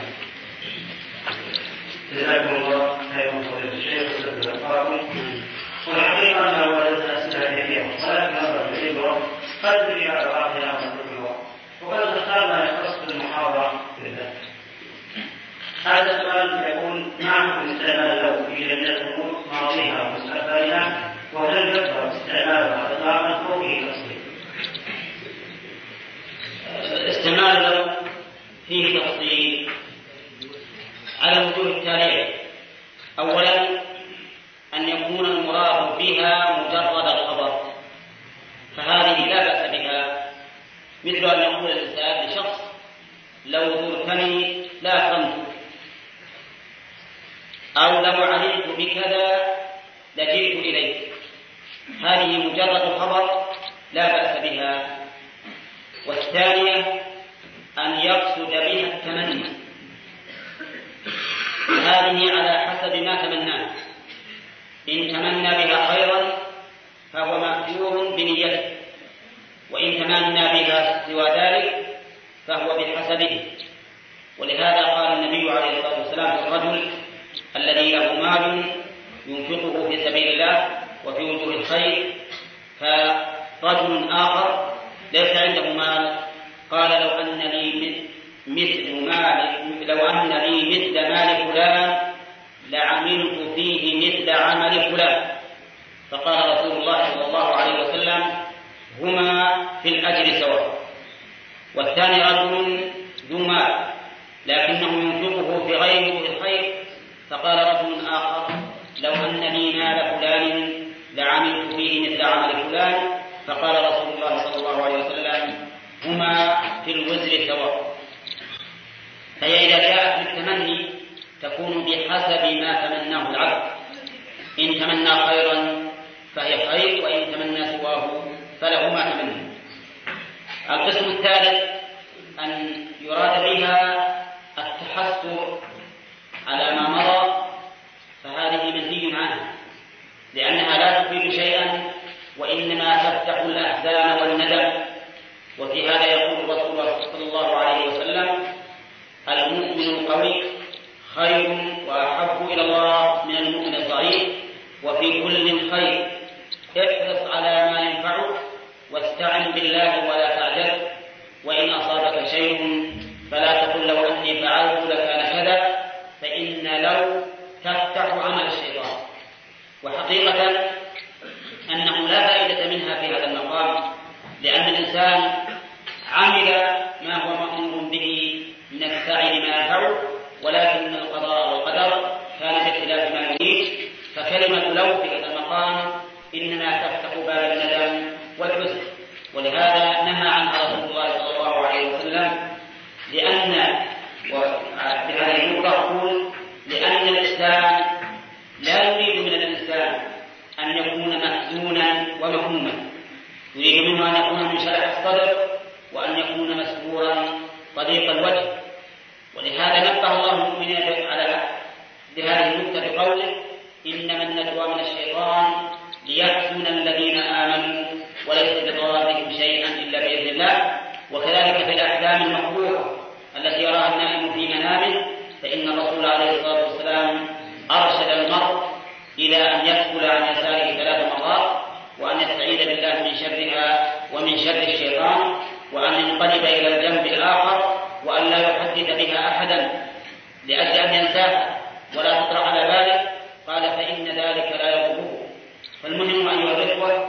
Speaker 3: جزاكم الله خيرا فضيلة الشيخ وجزاكم الله خيرا. والحقيقة أن وجدنا أسئلة كثيرة، ولكن نظرا للعبرة قد تجي على بعضها ونذكرها، وقد اخترنا يختص بالمحاضرة بالذات. هذا السؤال يقول: ما حكم استعمال اللون في جميع الأمور ماضيها ومستقبلها، وهل يكثر استعمالها إطلاقا أو فيه تفصيل؟
Speaker 2: استعمال اللون فيه تفصيل على الوجوه التالية. أولا، أن يكون المراد بها مجرد الخبر، فهذه لا بأس بها، مثل أن يقول الإنسان لشخص: لو زرتني لا أكرمتك، أو لو علمت بكذا لجئت إليك. هذه مجرد خبر لا بأس بها. والثانية أن يقصد بها التمني، هذه على حسب ما تمناه. إن تمنى بها خيرا فهو مأجور بنيته، وإن تمنى بها سوى ذلك فهو بحسبه. ولهذا قال النبي عليه الصلاة والسلام في الرجل الذي له مال ينفقه في سبيل الله وفي وجوه الخير، فرجل آخر ليس عنده مال قال: لو أن لي مثل مال فلان لعملت فيه مثل عمل فلان. فقال رسول الله صلى الله عليه وسلم: هما في الأجر سواء. والثاني رجل ذو مال لكنه ينفقه في غير الخير، فقال رجل آخر: لو أن لي مال فلان لعملت فيه مثل عمل فلان. فقال رسول الله صلى الله عليه وسلم: هما في الوزر سواء. فهي إذا جاءت بالتمني تكون بحسب ما تمناه العبد. إن تمنى خيرا فهي خير، وإن تمنى سواه فله ما تمنى. القسم الثالث أن يراد بها التحسر على ما مضى، فهذه منهي عنها، لأنها لا تفيد شيئا وإنما تفتح الأحزان والندم. وفي هذا يقول رسول الله صلى الله عليه وسلم: المؤمن القوي خير وأحب إلى الله من المؤمن الضعيف، وفي كل خير. احرص على ما ينفعك واستعن بالله ولا تعجل، وإن أصابك شيء فلا تقل لو أني فعلت لكان كذا، فإن لو تفتح عمل الشيطان. وحقيقة الإنسان عمل ما هو مأمور به من السعي لما ينفعه، ولكن القضاء والقدر كان باختلاف ما يريد، فكلمة لو في هذا المقام إنما تفتح باب الندم والحزن. ولهذا نهى عنها رسول الله صلى الله عليه وسلم، لأن بهذه النقطة أقول لأن الإسلام لا يريد من الإنسان أن يكون محزونا ومهموما، يريد منه أن يكون منشرح الصدر وأن يكون مسرورا طليق الوجه. ولهذا نبه الله المؤمنين على بهذه النقطة بقوله: إنما النجوى من الشيطان ليحزن الذين آمنوا وليس بضارهم شيئا إلا بإذن الله. وكذلك في الأحلام المحبوبة التي يراها النائم في منامه، فإن الرسول عليه الصلاة والسلام أرشد المرء إلى أن يدخل عن يساره 3 مرات، وأن يستعيذ بالله من شرها ومن شر الشيطان، وأن ينقلب إلى الجنب الآخر، وأن لا يحدث بها أحدا لأجل أن ينساها ولا تطرح على باله. قال: فإن ذلك لا يضره. فالمهم أيها الإخوة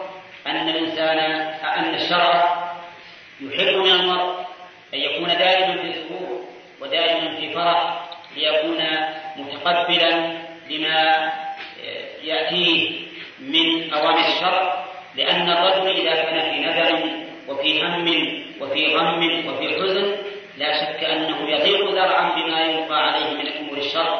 Speaker 2: أن الشرع يحب من المرء أن يكون دائما في سرور ودائما في فرح، ليكون متقبلا لما يأتيه من أوامر الشرع. لأن الرجل إذا كان في ندم وفي هم وفي غم وفي حزن لا شك أنه يضيق ذرعا بما يلقى عليه من أمور الشرع.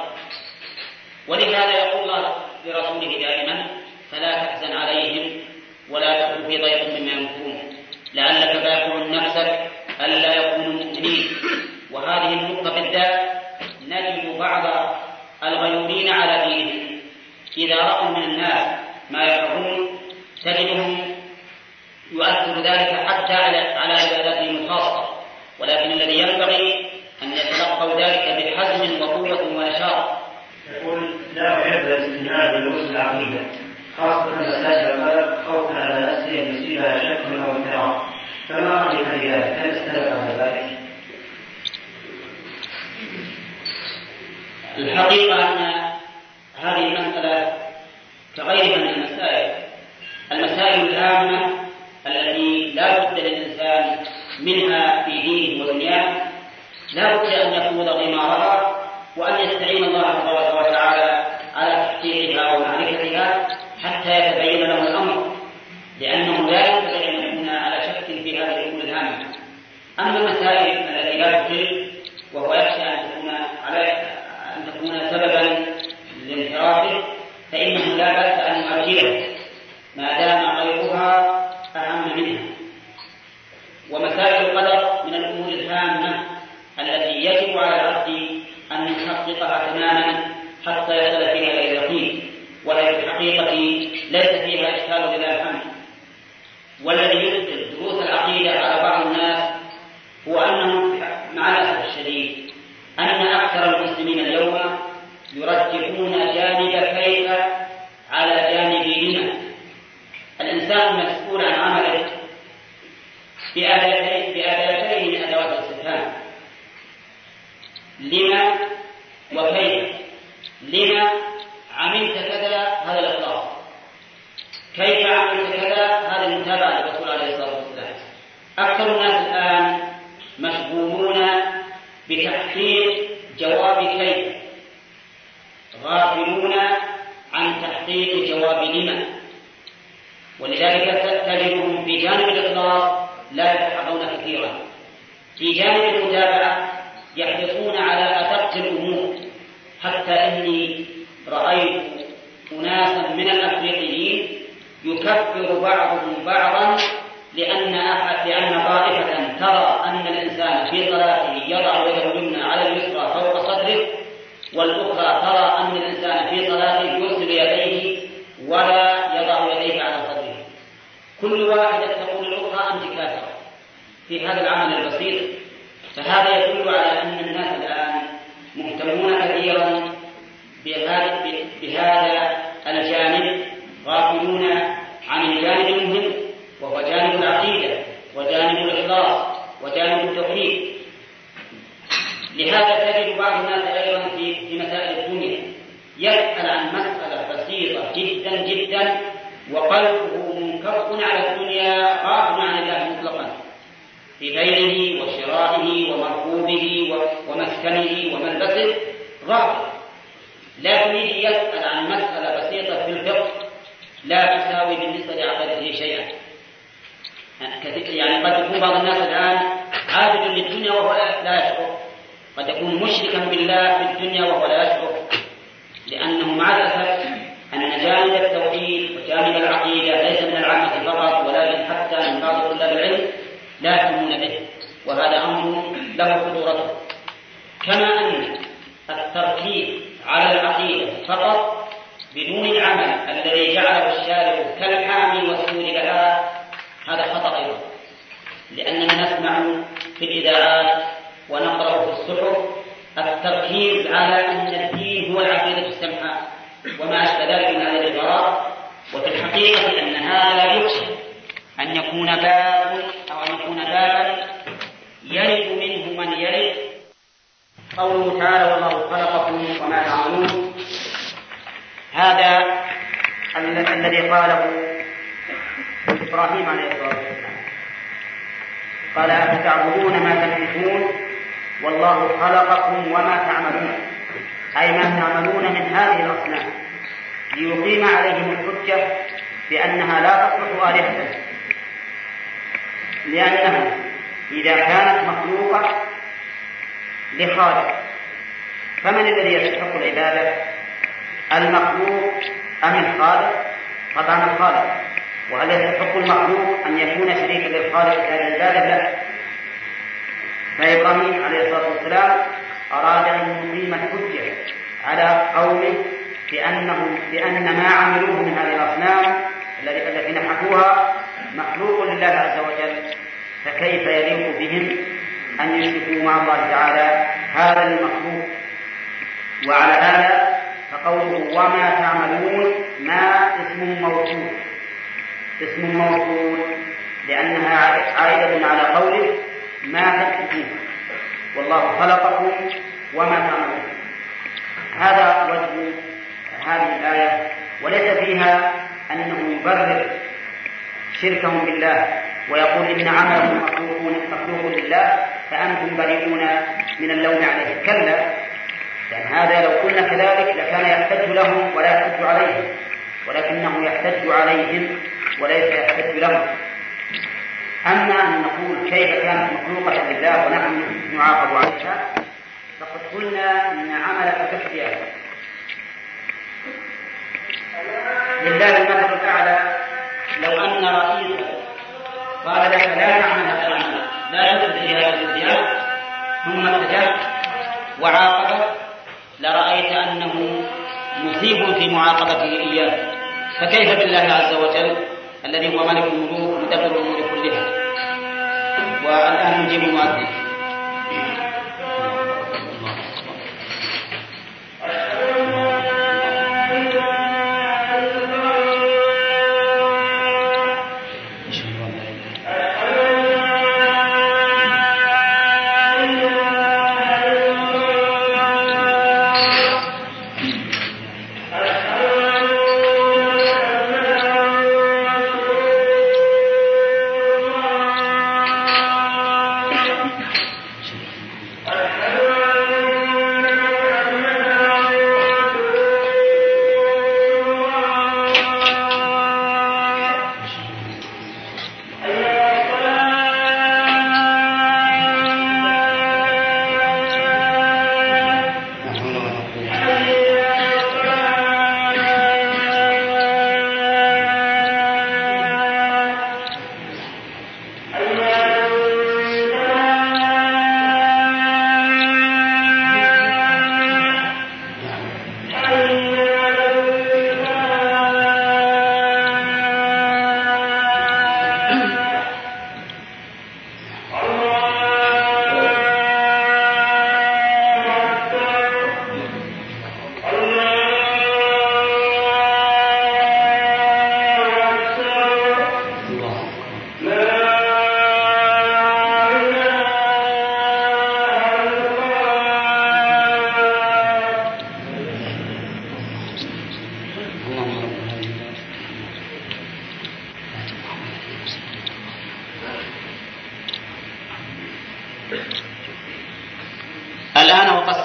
Speaker 2: ولهذا يقول الله لرسوله دائما: فلا تحزن عليهم ولا تكن في ضيق مما يمكرون لعلك باخع نفسك ألا يكونوا مؤمنين. وهذه النقطة بالذات نجد بعض الغيورين على دينهم إذا رأوا من الناس ما يفعلون تجدهم يؤثر ذلك حتى على عباداتهم الخاصة، ولكن الذي ينبغي أن يتلقوا ذلك بحزم وقوة ونشاط.
Speaker 3: يقول: لا أحب الاستناد بالوصول العقيدة، خاصة مسائل القلب، خوفا على نفسه أن يصيبها شك أو انحراف، فما رأيك في ذلك؟ هل استند على ذلك؟
Speaker 2: الحقيقة أن هذه المسألة كغيرها من المسائل الهامة التي لا بد للإنسان منها في دينه ودنياه، لا بد أن يخوض غمارها وأن يستعين الله تبارك وتعالى على تحقيقها ومعرفتها حتى يتبين له الأمر، لأنه لا ينبغي أن يكون على شك في هذه الأمور الهامة. أما المسائل التي لا تخل وهو يخشى أن تكون سببا لانحرافه، فإنه لا بأس أن يؤجلها ما دام غيرها أهم منها. ومسائل القدر من الأمور الهامة التي يجب على العبد أن يحققها تماما حتى يصل فيها إلى اليقين، وهي في الحقيقة ليس فيها إشكال لله الحمد. والذي يبطل دروس العقيدة على بعض الناس هو أنه مع الأسف الشديد أن أكثر المسلمين اليوم يرجحون جانب كيف على جانب لما. الإنسان مسؤول عن عمله بأداتين من أدوات الاستفهام: لما وكيف. لما عملت كذا، هذا الإخلاص. كيف عملت كذا، هذا المتابعة للرسول عليه الصلاة والسلام. أكثر الناس الآن مشغولون بتحقيق جواب كيف، غافلون عن تحقيق جواب لما. ولذلك تجدهم في جانب الإخلاص لا يتحققون كثيرا، في جانب المتابعة يحرصون على أدق الأمور، حتى إني رأيت أناسا من الأفريقيين يكفر بعضهم بعضا لأن طائفة ترى أن الإنسان في صلاته يضع يده اليمنى على اليسرى فوق صدره، والأخرى ترى أن الإنسان في صلاته يرسل يديه ولا يضع يديه على صدره. كل واحدة تقول الأخرى أنت كافرة في هذا العمل البسيط. فهذا يدل على أن الناس الآن مهتمون كثيرا بهذا الجانب، غافلون عن الجانب المهم وهو جانب العقيدة وجانب الإخلاص وجانب التوحيد. لهذا تجد بعض الناس أيضا في مسائل الدنيا يسأل عن مسألة بسيطة جدا جدا وقلبه منكب على الدنيا غافل عن الله مطلقا، في بيعه وشرائه ومركوبه ومسكنه وملبسه غافل، لكن يجي يسأل عن مسألة بسيطة في الفقه لا تساوي بالنسبة لعقيدته شيئا. يعني قد يكون بعض الناس الآن عابد للدنيا وهو لا يشعر، قد يكون مشركا بالله في الدنيا وهو لا يشعر، لأنه مع الأسف أن جانب التوحيد وجانب العقيدة ليس من العامة فقط ولكن حتى من بعض طلاب العلم لا يهتمون به، وهذا أمر له خطورته. كما أن التركيز على العقيدة فقط بدون العمل الذي جعله الشارع كالحامي والسور لها هذا خطأ أيضا، لأننا نسمع في الإذاعات ونقرأ في الصحف التركيز على أن الدين هو العقيدة السمحاء وما أشبه ذلك من هذه العبارات، وفي الحقيقة أن هذا لا يخشى أن يكون بابا يرد منه من يرد. قوله تعالى والله خلقكم وما تعملون، هذا الذي قاله إبراهيم عليه الصلاة والسلام، قال أفتعبدون ما تنحتون والله خلقكم وما تعملون، أي ما تعملون من هذه الأصنام، ليقيم عليهم الحجة بأنها لا تصلح آلهة، لأنها إذا كانت مخلوقة لخالق فمن الذي يستحق العبادة؟ المخلوق أم الخالق؟ طبعا الخالق. وهل يستحق المخلوق أن يكون شريكا للخالق في هذه العبادة؟ لا. فإبراهيم عليه الصلاة والسلام أراد أن يقيم الحجة على قومه بأن ما عملوه من هذه الأصنام التي نحتوها مخلوق لله عز وجل، فكيف يليق بهم أن يشركوا مع الله تعالى هذا المخلوق؟ وعلى هذا فقوله وما تعملون ما اسم موصول لأنها عائدة على قوله ما تكتبون والله خلقكم وما تعملون. هذا وجه هذه الآية، وليس فيها أنه يبرر شركهم بالله ويقول إن عملهم مخلوق لله فأنتم بريئون من اللوم عليه. كلا، لأن هذا لو قلنا كذلك لكان يحتج لهم ولا يحتج عليهم، ولكنه يحتج عليهم وليس يحتج لهم. أما أن نقول كيف كانت مخلوقة لله ونحن نعاقب عليها، فقد قلنا إن عملك كاختيار لله المثل الأعلى. لو أن رئيسا قال لك لا تعمل هذا العمل، لا تفعل هذا الزيادة، ثم اتجهت وعاقبت، لرأيت أنه مصيب في معاقبته إياه، فكيف بالله عز وجل الذي هو ملك الملوك مدبر الأمور كلها؟ والآن نجيب المؤذن.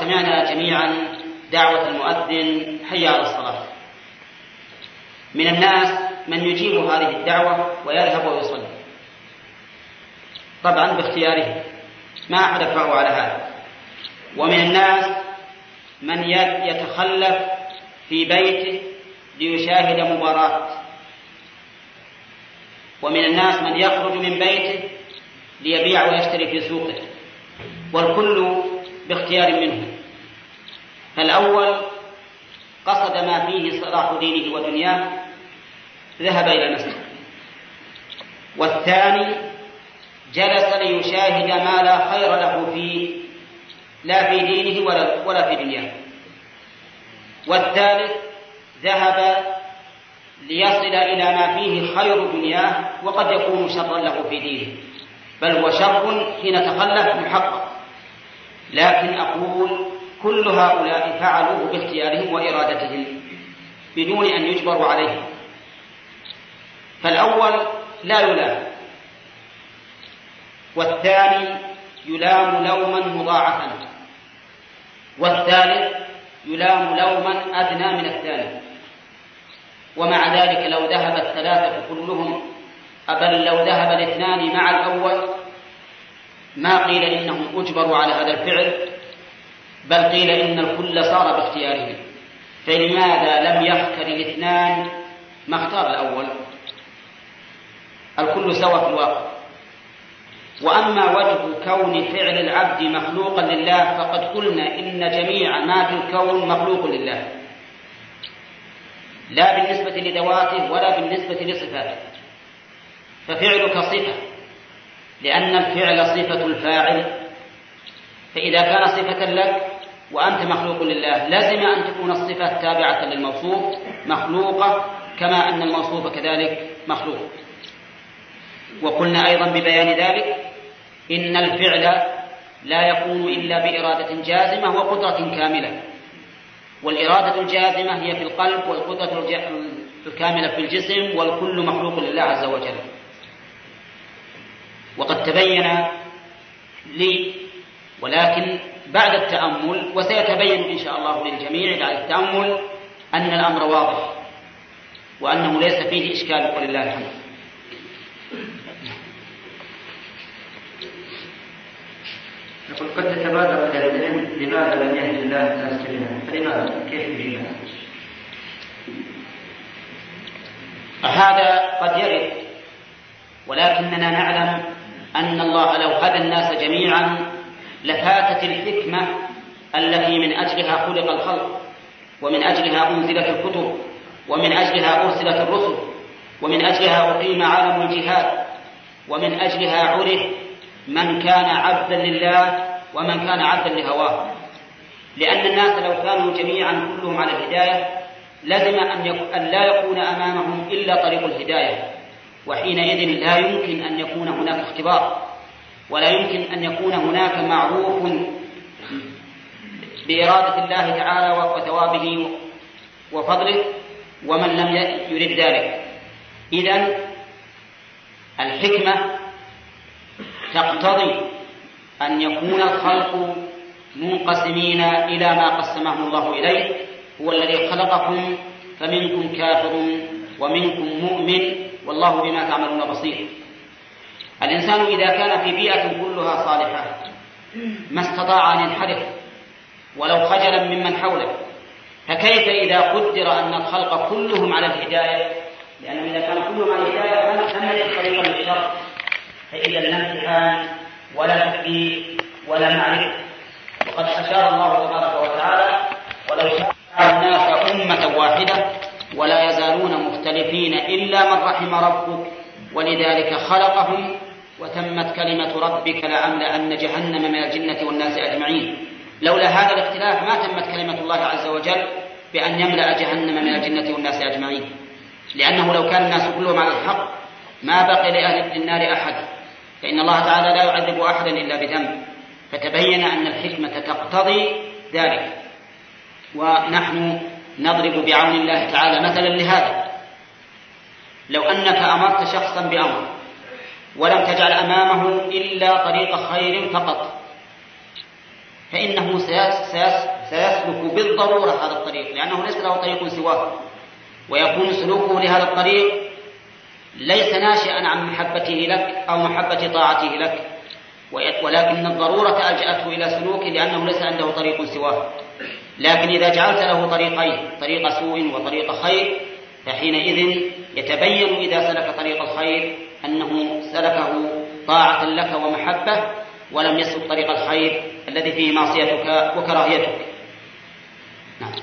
Speaker 2: سمعنا جميعا دعوة المؤذن حي على الصلاة. من الناس من يجيب هذه الدعوة ويذهب ويصلي طبعا باختياره، ما أحد يكره على هذا. ومن الناس من يتخلف في بيته ليشاهد مباراة، ومن الناس من يخرج من بيته ليبيع ويشتري في سوقه، والكل باختيار منه. فالأول قصد ما فيه صلاح دينه ودنياه ذهب إلى المسجد، والثاني جلس ليشاهد ما لا خير له فيه لا في دينه ولا في دنياه، والثالث ذهب ليصل إلى ما فيه خير دنياه وقد يكون شرا له في دينه، بل هو شر حين تخلف محقق. لكن أقول كل هؤلاء فعلوه باختيارهم وإرادتهم بدون أن يجبروا عليه. فالأول لا يلام، والثاني يلام لوما مضاعفا، والثالث يلام لوما أدنى من الثاني. ومع ذلك لو ذهب الثلاثة كلهم، بل لو ذهب الاثنان مع الأول ما قيل إنهم أجبروا على هذا الفعل، بل قيل إن الكل صار باختيارهم. فلماذا لم يختر الاثنان ما اختار الأول؟ الكل سوى في الواقع. وأما وجه كون فعل العبد مخلوقا لله فقد قلنا إن جميع ما في الكون مخلوق لله، لا بالنسبة لذواته ولا بالنسبة لصفاته. ففعلك صفة، لأن الفعل صفة الفاعل، فإذا كان صفة لك وأنت مخلوق لله لازم أن تكون الصفة تابعة للموصوف مخلوقة، كما أن الموصوف كذلك مخلوق. وقلنا أيضا ببيان ذلك إن الفعل لا يكون إلا بإرادة جازمة وقدرة كاملة، والإرادة الجازمة هي في القلب، والقدرة الكاملة في الجسم، والكل مخلوق لله عز وجل. وقد تبين لي، ولكن بعد التأمل، وسيتبين إن شاء الله للجميع بعد التأمل، أن الأمر واضح وأنه ليس فيه إشكال ولله الحمد.
Speaker 3: يقول قد تتبادر إلى العلم لماذا لم يهد الله الناس جميعا؟ فلماذا؟ كيف يجيبها؟
Speaker 2: هذا قد يرد، ولكننا نعلم أن الله لو هدى الناس جميعا لفاتت الحكمة التي من أجلها خلق الخلق، ومن أجلها أنزلت الكتب، ومن أجلها أرسلت الرسل، ومن أجلها أقيم عالم الجهاد، ومن أجلها عرف من كان عبدا لله ومن كان عبدا لهواه. لأن الناس لو كانوا جميعا كلهم على الهداية لازم أن لا يكون أمامهم إلا طريق الهداية، وحينئذ لا يمكن أن يكون هناك اختبار، ولا يمكن أن يكون هناك معروف بإرادة الله تعالى وثوابه وفضله ومن لم يرد ذلك. إذن الحكمة تقتضي أن يكون الخلق منقسمين إلى ما قسمهم الله إليه. هو الذي خلقكم فمنكم كافر ومنكم مؤمن والله بما تعملون بصير. الإنسان إذا كان في بيئة كلها صالحة ما استطاع أن ينحرف ولو خجلا ممن حوله، فكيف إذا قدر أن الخلق كلهم على الهداية؟ لأنه إذا كان كلهم على الهداية لم يجد طريقا للشر، فإذا لا امتحان ولا تكليف ولا معرفة. وقد أشار الله تبارك وتعالى: ولو شاء الناس أمة واحدة ولا يزالون مختلفين إلا من رحم ربك ولذلك خلقهم وتمت كلمة ربك لأملأن جهنم من الجنة والناس أجمعين. لولا هذا الاختلاف ما تمت كلمة الله عز وجل بأن يملأ جهنم من الجنة والناس أجمعين، لأنه لو كان الناس كلهم على الحق ما بقي لأهل النار أحد، فإن الله تعالى لا يعذب أحدا إلا بذنب. فتبين أن الحكمة تقتضي ذلك، ونحن نضرب بعون الله تعالى مثلا لهذا. لو أنك أمرت شخصا بأمر ولم تجعل أمامه إلا طريق خير فقط، فإنه سيسلك بالضرورة هذا الطريق، لأنه ليس له طريق سواه، ويكون سلوكه لهذا الطريق ليس ناشئا عن محبته لك أو محبة طاعته لك، ولكن الضرورة ألجأته إلى سلوكه لأنه ليس عنده طريق سواه. لكن إذا جعلت له طريقين، طريق سوء وطريق خير، فحينئذ يتبين إذا سلك طريق الخير أنه سلكه طاعة لك ومحبة، ولم يسلك طريق الخير الذي فيه معصيتك وكراهيتك. نعم.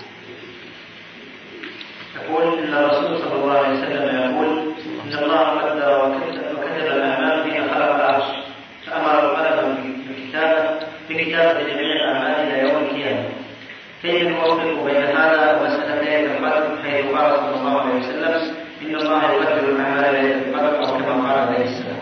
Speaker 3: يقول إن الرسول صلى الله عليه وسلم يقول إن الله قدر وكتب الأعمال فيها خلق العرش، فأمر القلم بكتابة جميع الأعمال إلى يوم القيامة. كيف نوفق بين هذا ومسألة ليلة القدر، حيث قال صلى الله عليه وسلم إن الله يقدر الأعمال ليلة القدر، أو كما قال عليه السلام.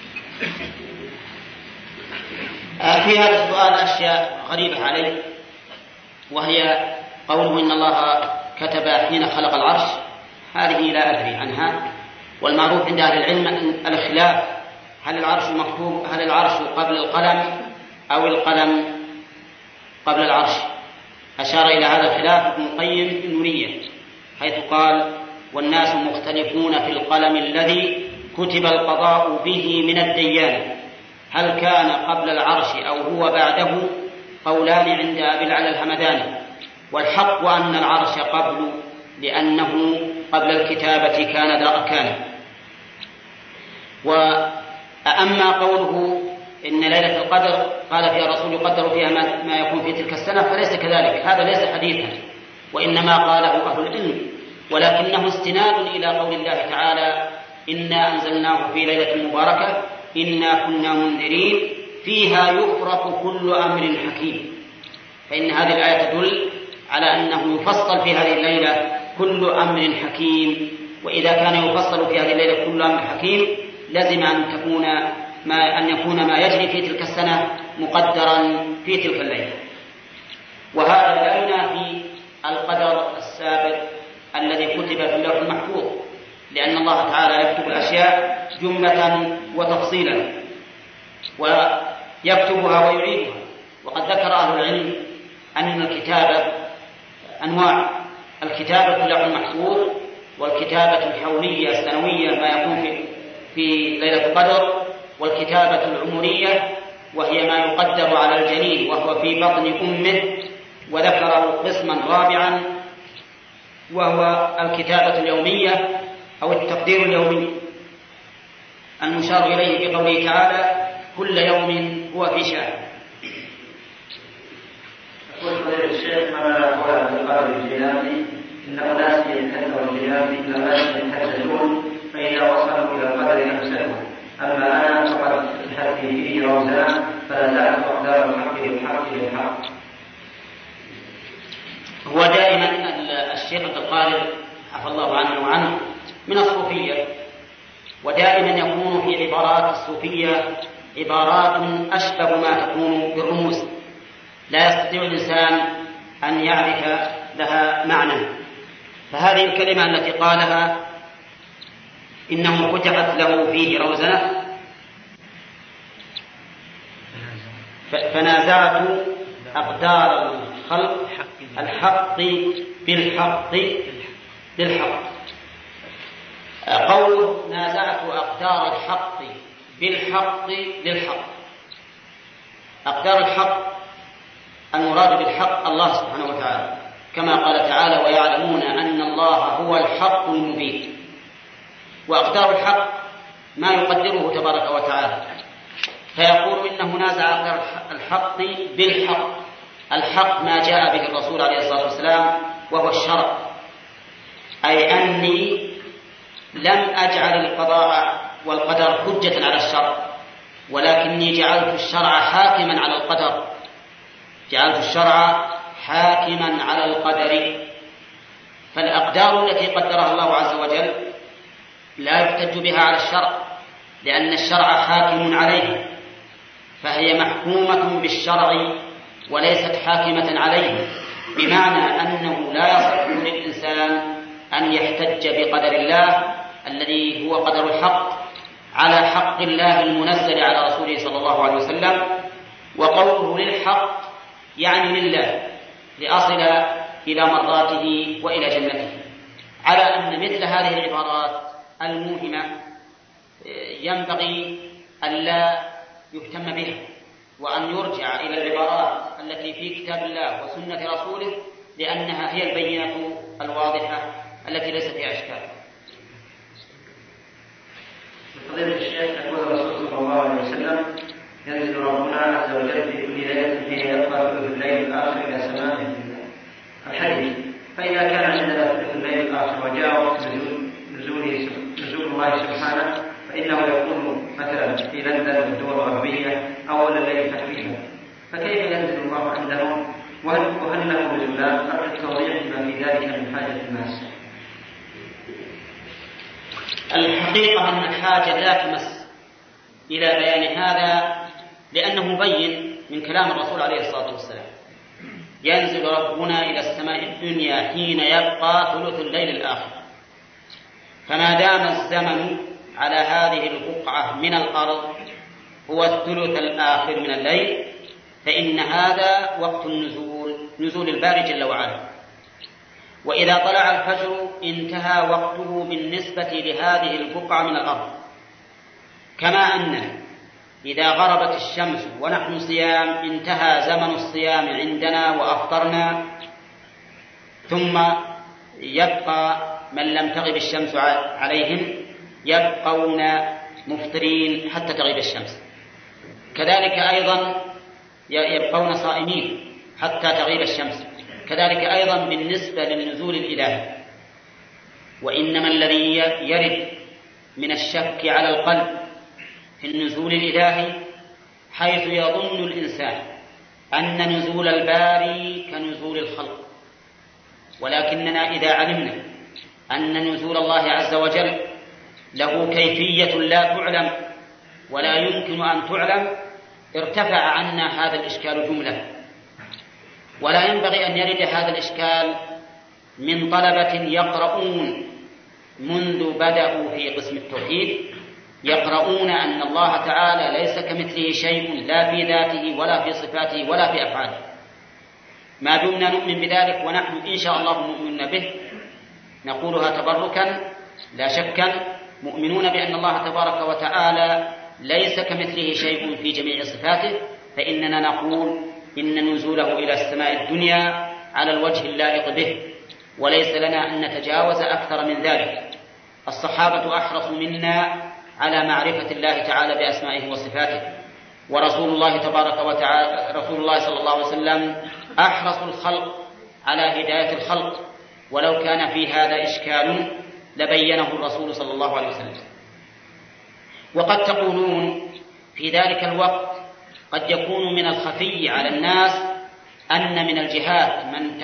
Speaker 2: في هذا السؤال أشياء غريبة عليه، وهي قوله إن الله كتب حين خلق العرش، هذه لا أدري عنها. والمعروف عند أهل العلم الخلاف، هل العرش مكتوب، هل العرش قبل القلم أو القلم قبل العرش. أشار إلى هذا الخلاف ابن القيم في النونية، حيث قال والناس مختلفون في القلم الذي كتب القضاء به من الديان، هل كان قبل العرش أو هو بعده، قولان عند أبي العلا الهمداني، والحق أن العرش قبل، لأنه قبل الكتابة كان ذا أركان. وأما قوله إن ليلة القدر قال فيها الرسول يقدر فيها ما يكون في تلك السنة، فليس كذلك، هذا ليس حديثا، وإنما قاله أهل العلم، ولكنه استناد إلى قول الله تعالى إنا أنزلناه في ليلة مباركة إنا كنا منذرين فيها يفرق كل أمر حكيم. فإن هذه الآية تدل على أنه يفصل في هذه الليلة كل أمر حكيم، وإذا كان يفصل في هذه الليلة كل أمر حكيم لازم أن يكون ما يجري في تلك السنة مقدرا في تلك الليلة. وهذا لا ينافي القدر السابق الذي كتب في اللوح المحفوظ، لأن الله تعالى يكتب الأشياء جملة وتفصيلا ويكتبها ويعيدها. وقد ذكر أهل العلم أن الكتابة أنواع، الكتابة في اللوح المحفوظ، والكتابة الحولية السنوية ما يكون في ليلة القدر، والكتابة العمرية وهي ما يقدر على الجنين وهو في بطن أمه، وذكره قسما رابعا وهو الكتابة اليومية أو التقدير اليومي المشار إليه في قوله تعالى كل يوم هو في شأن.
Speaker 3: يقول فضيلة الشيخ ما لا قول بالقدر الجنابي إن أناس يتكلموا الجنابي إن أناس يتكلمون فإذا وصلوا إلى القدر أمسكوا، أما أنا فقد فتحت فيه روزان فلا زالت أقدار الحق بالحق.
Speaker 2: هو دائما الشيخ عبد القادر عفى الله عنه وعنه من الصوفية، ودائما يكون في عبارات الصوفية عبارات أشبه ما تكون بالرموز، لا يستطيع الإنسان أن يعرف لها معنى. فهذه الكلمة التي قالها إنه فتحت له فيه روزنة فنازعت أقدار الحق بالحق. قوله نازعت أقدار الحق بالحق للحق، أقدار الحق المراد بالحق الله سبحانه وتعالى، كما قال تعالى ويعلمون أن الله هو الحق المبين. وأقدار الحق ما يقدره تبارك وتعالى، فيقول إنه نازع أقدار الحق بالحق. الحق ما جاء به الرسول عليه الصلاة والسلام وهو الشرع، أي أني لم أجعل القضاء والقدر حجة على الشرع، ولكني جعلت الشرع حاكما على القدر، جعلت الشرع حاكما على القدر. فالأقدار التي قدرها الله عز وجل لا يحتج بها على الشرع، لأن الشرع حاكم عليه، فهي محكومة بالشرع وليست حاكمة عليه، بمعنى أنه لا يصح للإنسان أن يحتج بقدر الله الذي هو قدر الحق على حق الله المنزل على رسوله صلى الله عليه وسلم. وقوله للحق يعني لله، لأصل إلى مرضاته وإلى جنته، على أن مثل هذه العبارات الموهمة ينبغي ألا يهتم بها، وأن يرجع إلى العبارات التي في كتاب الله وسنة رسوله، لأنها هي البينة الواضحة التي ليس فيها إشكال.
Speaker 3: فضيلة الشيخ، يقول الرسول صلى الله عليه وسلم: ينزل ربنا عز وجل في كل ليلة حين يبقى ثلث الليل الآخر إلى سماء الحديث، فإذا كان عندنا ثلث الليل الآخر وجاء وقت نزول الله سبحانه، فإنه يكون مثلا في لندن والدول الغربية أول الليل تحديدا، فكيف ينزل الله عندهم؟ وهل له نزولان؟ أرجو التوضيح بما في ذلك من حاجة الناس.
Speaker 2: الحقيقة أن الحاجة لا تمس إلى بيان هذا، لأنه مبين من كلام الرسول عليه الصلاة والسلام: ينزل ربنا إلى السماء الدنيا حين يبقى ثلث الليل الآخر. فما دام الزمن على هذه البقعة من الأرض هو الثلث الآخر من الليل، فإن هذا وقت نزول الباري جل وعلا. وإذا طلع الفجر انتهى وقته بالنسبة لهذه البقعة من الأرض، كما أن إذا غربت الشمس ونحن صيام انتهى زمن الصيام عندنا وأفطرنا، ثم يبقى من لم تغب الشمس عليهم يبقون مفطرين حتى تغيب الشمس، كذلك أيضا يبقون صائمين حتى تغيب الشمس، كذلك أيضا بالنسبة للنزول الإلهي. وإنما الذي يرد من الشك على القلب في النزول الإلهي حيث يظن الإنسان أن نزول الباري كنزول الخلق، ولكننا إذا علمنا أن نزول الله عز وجل له كيفية لا تعلم ولا يمكن أن تعلم ارتفع عنا هذا الإشكال جملة. ولا ينبغي أن يرد هذا الإشكال من طلبة يقرؤون منذ بدأوا في قسم التوحيد، يقرؤون أن الله تعالى ليس كمثله شيء لا في ذاته ولا في صفاته ولا في أفعاله. ما دمنا نؤمن بذلك ونحن إن شاء الله مؤمنون به، نقولها تبركا لا شكا، مؤمنون بأن الله تبارك وتعالى ليس كمثله شيء في جميع صفاته، فإننا نقول إن نزوله إلى السماء الدنيا على الوجه اللائق به، وليس لنا أن نتجاوز أكثر من ذلك. الصحابة أحرص منا على معرفة الله تعالى بأسمائه وصفاته، ورسول الله تبارك وتعالى رسول الله صلى الله عليه وسلم أحرص الخلق على هداية الخلق، ولو كان في هذا إشكال لبينه الرسول صلى الله عليه وسلم. وقد تقولون في ذلك الوقت قد يكون من الخفي على الناس أن من الجهات من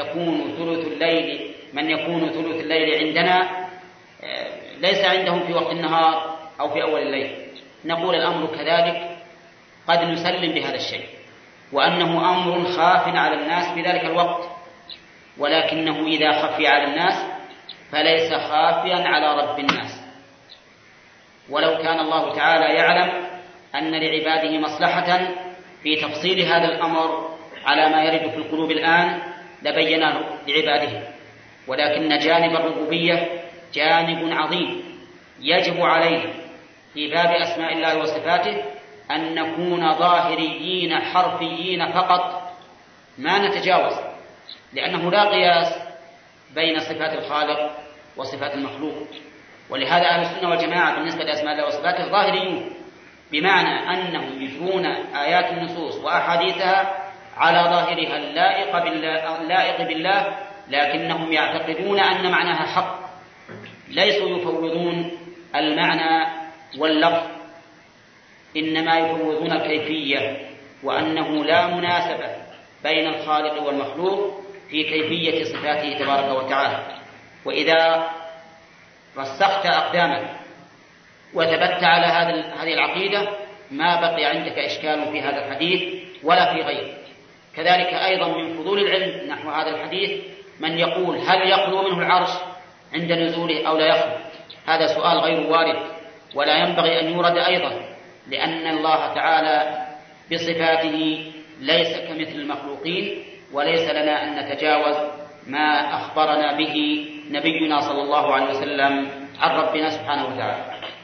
Speaker 2: يكون ثلث الليل عندنا ليس عندهم في وقت النهار أو في أول الليل. نقول الأمر كذلك، قد نسلم بهذا الشيء، وأنه أمر خاف على الناس في ذلك الوقت، ولكنه إذا خفي على الناس فليس خافيا على رب الناس. ولو كان الله تعالى يعلم أن لعباده مصلحة في تفصيل هذا الأمر على ما يرد في القلوب الآن لبيناه لعباده، ولكن جانب الربوبية جانب عظيم يجب عليه في باب أسماء الله وصفاته أن نكون ظاهريين حرفيين فقط، ما نتجاوز، لأنه لا قياس بين صفات الخالق وصفات المخلوق. ولهذا أهل السنة والجماعة بالنسبة لأسماء الله وصفاته ظاهريون، بمعنى أنهم يجرون آيات النصوص وأحاديثها على ظاهرها اللائق بالله، لكنهم يعتقدون أن معناها حق، ليسوا يفوضون المعنى واللفظ، إنما يفوضون الكيفية، وأنه لا مناسبة بين الخالق والمخلوق في كيفية صفاته تبارك وتعالى. وإذا رسخت أقدامك وثبت على هذه العقيدة ما بقي عندك إشكال في هذا الحديث ولا في غيره. كذلك أيضا من فضول العلم نحو هذا الحديث من يقول هل يخلو منه العرش عند نزوله أو لا يخلو؟ هذا سؤال غير وارد ولا ينبغي أن يورد أيضا، لأن الله تعالى بصفاته ليس كمثل المخلوقين، وليس لنا أن نتجاوز ما أخبرنا به نبينا صلى الله عليه وسلم عن ربنا سبحانه وتعالى.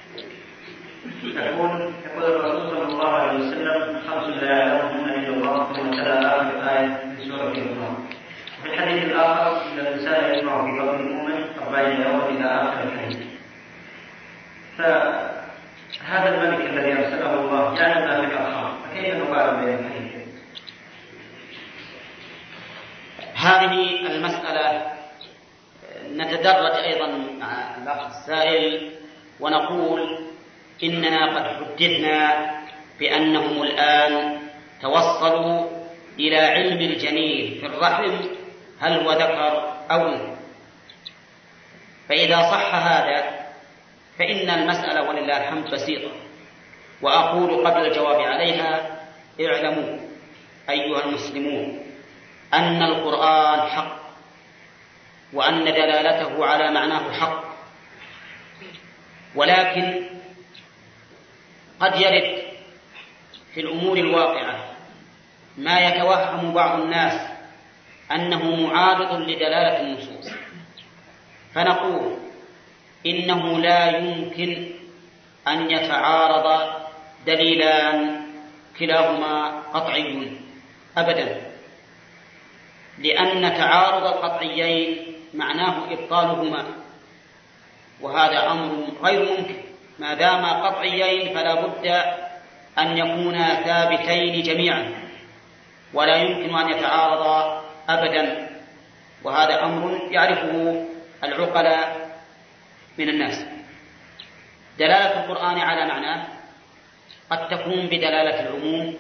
Speaker 3: يقول الرسول صلى الله عليه وسلم: 5 لا يعلمهن الا الله، ثم تلا اخر ايه من سوره النور. وفي الحديث الاخر: ان الانسان يجمع في بطن امه 40 يوما الى اخر الحديث. فهذا الملك الذي ارسله الله يعلم ما في الارحام، فكيف نقارن بين الحديثين؟
Speaker 2: هذه المسألة نتدرج أيضا مع الأخ السائل ونقول: إننا قد حدثنا بأنهم الآن توصلوا إلى علم الجنين في الرحم هل هو ذكر أو أنثى. فإذا صح هذا فإن المسألة ولله الحمد بسيطة. وأقول قبل الجواب عليها: اعلموا أيها المسلمون أن القرآن حق، وأن دلالته على معناه حق، ولكن قد يرد في الأمور الواقعة ما يتوهم بعض الناس أنه معارض لدلالة النصوص، فنقول: إنه لا يمكن أن يتعارض دليلان كلاهما قطعي أبدا، لأن تعارض القطعيين معناه إبطالهما، وهذا أمر غير ممكن. ما دام قطعيين فلا بد أن يكونا ثابتين جميعا، ولا يمكن أن يتعارضا أبدا، وهذا أمر يعرفه العقلاء من الناس. دلالة القرآن على معناه قد تكون بدلالة العموم،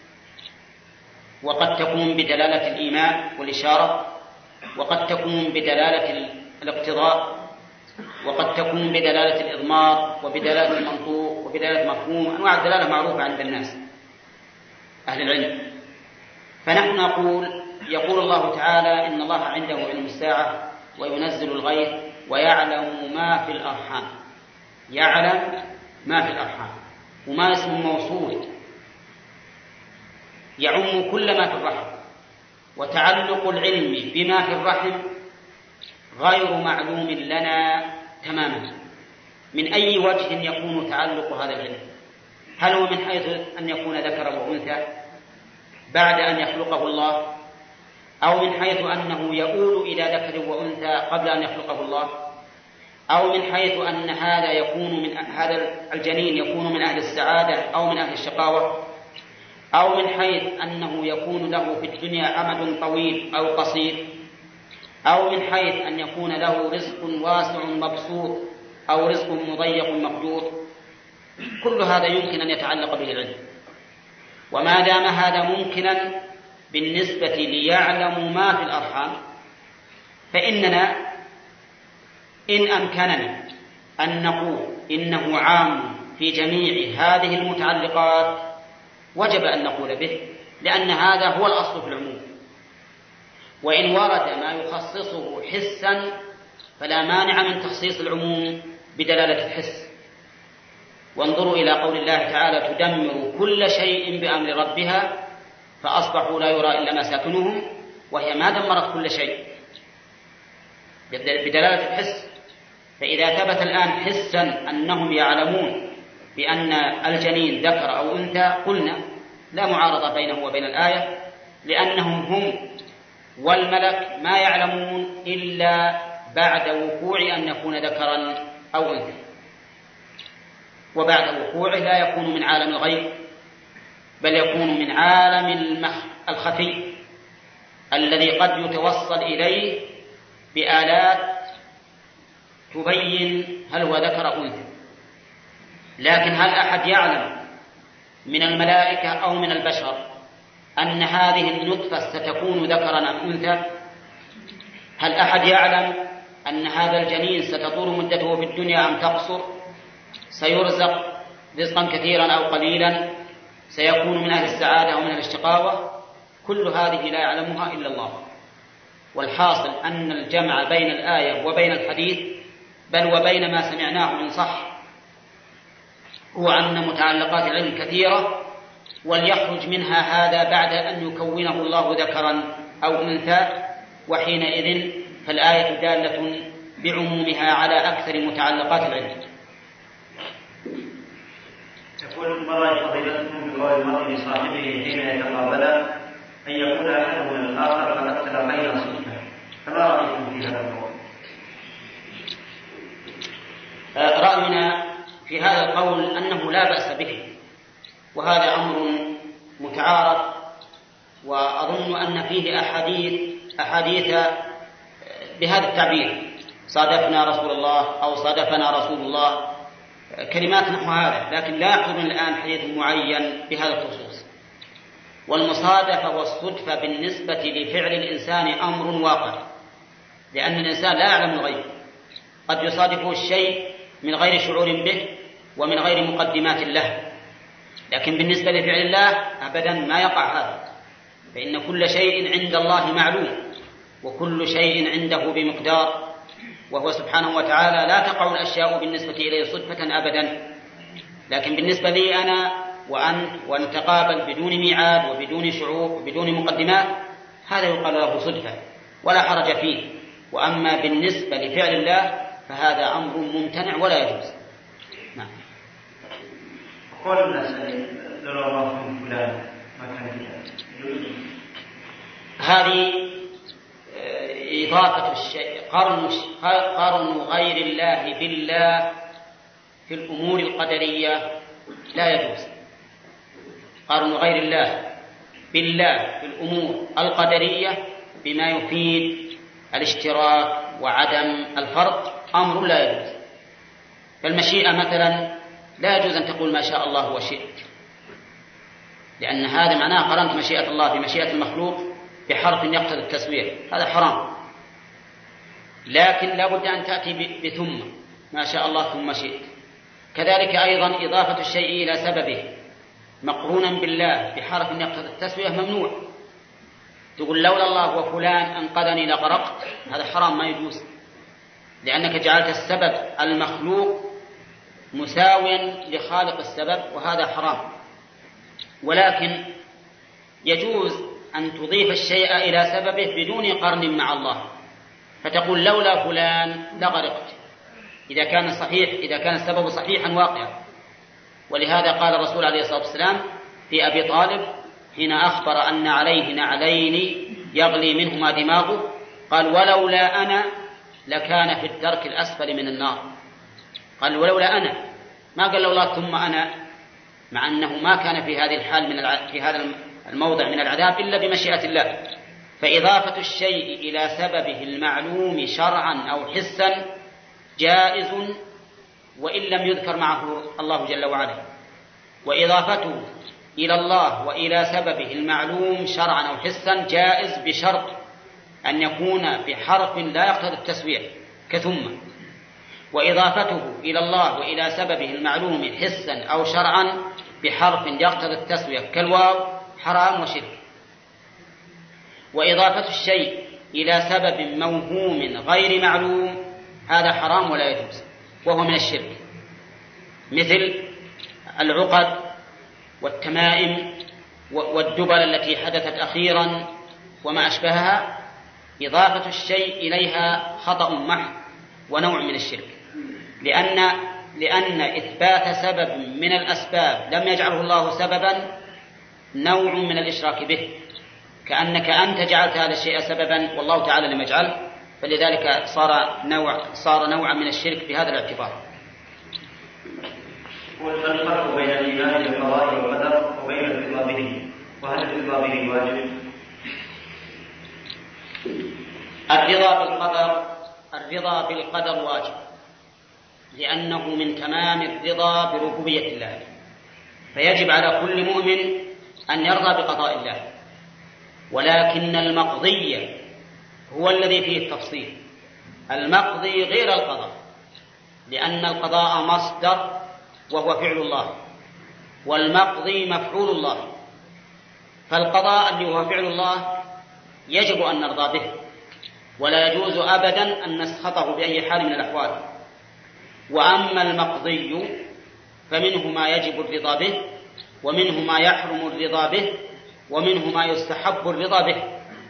Speaker 2: وقد تكون بدلالة الإيمان والإشارة، وقد تكون بدلالة الاقتضاء، وقد تكون بدلالة الإضمار، وبدلالة المنطوق، وبدلالة مفهوم. أنواع الدلالة معروفة عند الناس أهل العلم. فنحن نقول: يقول الله تعالى: إن الله عنده علم الساعة وينزل الغيث ويعلم ما في الأرحام. يعلم ما في الأرحام، وما اسم موصول يعم كل ما في الرحم، وتعلق العلم بما في الرحم غير معلوم لنا تماما. من أي وجه يكون تعلق هذا العلم؟ هل هو من حيث أن يكون ذكرا وأنثى بعد أن يخلقه الله، أو من حيث أنه يؤول إلى ذكر وأنثى قبل أن يخلقه الله، أو من حيث أن هذا الجنين يكون من أهل السعادة أو من أهل الشقاوة، أو من حيث أنه يكون له في الدنيا أمد طويل أو قصير، أو من حيث أن يكون له رزق واسع مبسوط أو رزق مضيق مقدور. كل هذا يمكن أن يتعلق به العلم. وما دام هذا ممكنا بالنسبة ليعلم ما في الأرحام، فإننا إن أمكننا أن نقول إنه عام في جميع هذه المتعلقات وجب أن نقول به، لأن هذا هو الأصل في العموم. وإن ورد ما يخصصه حسا فلا مانع من تخصيص العموم بدلالة الحس. وانظروا إلى قول الله تعالى: تدمر كل شيء بأمر ربها فأصبحوا لا يرى إلا مساكنهم، وهي ما دمرت كل شيء بدلالة الحس. فإذا ثبت الآن حسا أنهم يعلمون بأن الجنين ذكر أو أنثى، قلنا لا معارضة بينه وبين الآية، لأنهم هم والملك ما يعلمون إلا بعد وقوع أن يكون ذكرا أو أنثى، وبعد وقوعه لا يكون من عالم الغيب، بل يكون من عالم الخفي الذي قد يتوصل إليه بآلات تبين هل هو ذكر أو أنثى. لكن هل أحد يعلم من الملائكة أو من البشر أن هذه النطفة ستكون ذكرا أم أنثى؟ هل أحد يعلم أن هذا الجنين ستطول مدته في الدنيا أم تقصر؟ سيرزق رزقا كثيرا أو قليلا؟ سيكون من أهل السعادة أو من أهل الشقاوة؟ كل هذه لا يعلمها إلا الله. والحاصل أن الجمع بين الآية وبين الحديث، بل وبين ما سمعناه من صح، هو أن متعلقات العلم كثيرة وليخرج منها هذا بعد أن يكونه الله ذكرا أو أنثى، وحينئذ فالآية دالة بعمومها على أكثر متعلقات العلم.
Speaker 3: يقول مرة فضيلتكم بقول المرء لصاحبه حين يتقابلا أن يكون أحدهم الآخر فقد تلقينا صدفة، فما رأيكم في هذا القول؟
Speaker 2: رأينا في هذا القول أنه لا بأس به، وهذا أمر متعارف، وأظن أن فيه أحاديث بهذا التعبير: صادفنا رسول الله أو صادفنا رسول الله، كلمات نحو هذا، لكن لا يحضرنا الآن حديث معين بهذا الخصوص. والمصادفة والصدفة بالنسبة لفعل الإنسان أمر واقع، لأن الإنسان لا يعلم الغيب، قد يصادفه الشيء من غير شعور به ومن غير مقدمات له، لكن بالنسبة لفعل الله أبدا ما يقع هذا، فإن كل شيء عند الله معلوم، وكل شيء عنده بمقدار، وهو سبحانه وتعالى لا تقع الأشياء بالنسبة إليه صدفة أبدا. لكن بالنسبة لي أنا وأنت ونتقابل بدون ميعاد وبدون شعور وبدون مقدمات، هذا يقال له صدفة ولا حرج فيه. وأما بالنسبة لفعل الله فهذا أمر ممتنع ولا يجوز. نعم.
Speaker 3: قول الناس لو رأيتم فلان ما كان فيها،
Speaker 2: هذه إضافة الشيء، قرن غير الله بالله في الأمور القدرية لا يجوز. قرن غير الله بالله في الأمور القدرية بما يفيد الاشتراك وعدم الفرق أمر لا يجوز. فالمشيئة مثلا لا يجوز أن تقول ما شاء الله وشئت، لأن هذا معناه قرنت مشيئة الله بمشيئة المخلوق بحرف يقتضي التسوية، هذا حرام. لكن لا بد أن تأتي بثم، ما شاء الله ثم شئت. كذلك أيضا إضافة الشيء إلى سببه مقرونا بالله بحرف يقتضي التسوية ممنوع. تقول لولا الله وفلان أنقذني لغرقت، هذا حرام ما يجوز، لأنك جعلت السبب المخلوق مساويا لخالق السبب، وهذا حرام. ولكن يجوز أن تضيف الشيء إلى سببه بدون قرن مع الله، فتقول لولا فلان لغرقت، إذا كان السبب صحيحا واقعا. ولهذا قال الرسول عليه الصلاة والسلام في أبي طالب حين أخبر أن عليه نعلين يغلي منهما دماغه، قال ولولا أنا لكان في الدرك الأسفل من النار. قال ولولا أنا، ما قال لولا ثم أنا، مع أنه ما كان في هذه الحال في هذا الموضع من العذاب إلا بمشيئة الله. فإضافة الشيء إلى سببه المعلوم شرعا أو حسا جائز وإن لم يذكر معه الله جل وعلا، وإضافته إلى الله وإلى سببه المعلوم شرعا أو حسا جائز بشرط أن يكون بحرف لا يقتضي التسوية كثم. وإضافته إلى الله وإلى سببه المعلوم حسا أو شرعا بحرف يقتضي التسوية كالواو حرام وشرك. وإضافة الشيء إلى سبب موهوم غير معلوم هذا حرام ولا يجوز، وهو من الشرك، مثل العقد والتمائم والدبل التي حدثت أخيرا وما أشبهها. إضافة الشيء إليها خطأ محض ونوع من الشرك، لأن إثبات سبب من الأسباب لم يجعله الله سببا نوع من الإشراك به، كأنك أنت جعلت هذا الشيء سببا والله تعالى لم يجعله، فلذلك صار نوعا من الشرك بهذا الاعتبار.
Speaker 3: وما الفرق بين الإيمان بالقضاء والقدر وبين الرضا به؟ وهل الرضا به واجب؟
Speaker 2: الرضا بالقدر واجب، لأنه من تمام الرضا بربوبية الله، فيجب على كل مؤمن أن يرضى بقضاء الله. ولكن المقضي هو الذي فيه التفصيل، المقضي غير القضاء، لأن القضاء مصدر وهو فعل الله، والمقضي مفعول الله. فالقضاء الذي هو فعل الله يجب أن نرضى به، ولا يجوز أبدا أن نسخطه بأي حال من الأحوال. وأما المقضي فمنه ما يجب الرضا به ومنه ما يحرم الرضا به، ومنه ما يستحب الرضا به.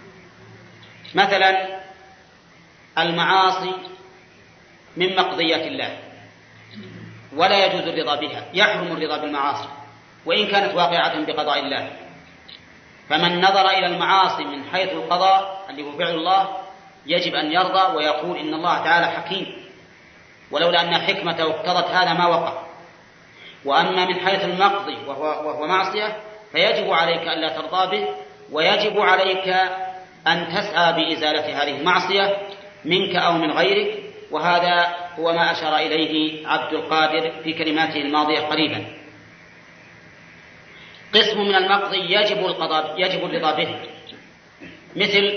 Speaker 2: مثلا المعاصي من مقضيات الله ولا يجوز الرضا بها، يحرم الرضا بالمعاصي وإن كانت واقعة بقضاء الله. فمن نظر إلى المعاصي من حيث القضاء اللي هو فعل الله يجب أن يرضى ويقول إن الله تعالى حكيم، ولولا أن حكمته اقتضت هذا ما وقع. وأما من حيث المقضي وهو معصية فيجب عليك ألا ترضى به، ويجب عليك أن تسعى بإزالة هذه المعصية منك أو من غيرك، وهذا هو ما أشار إليه عبد القادر في كلماته الماضية قريبا. قسم من المقضي يجب الرضا به، مثل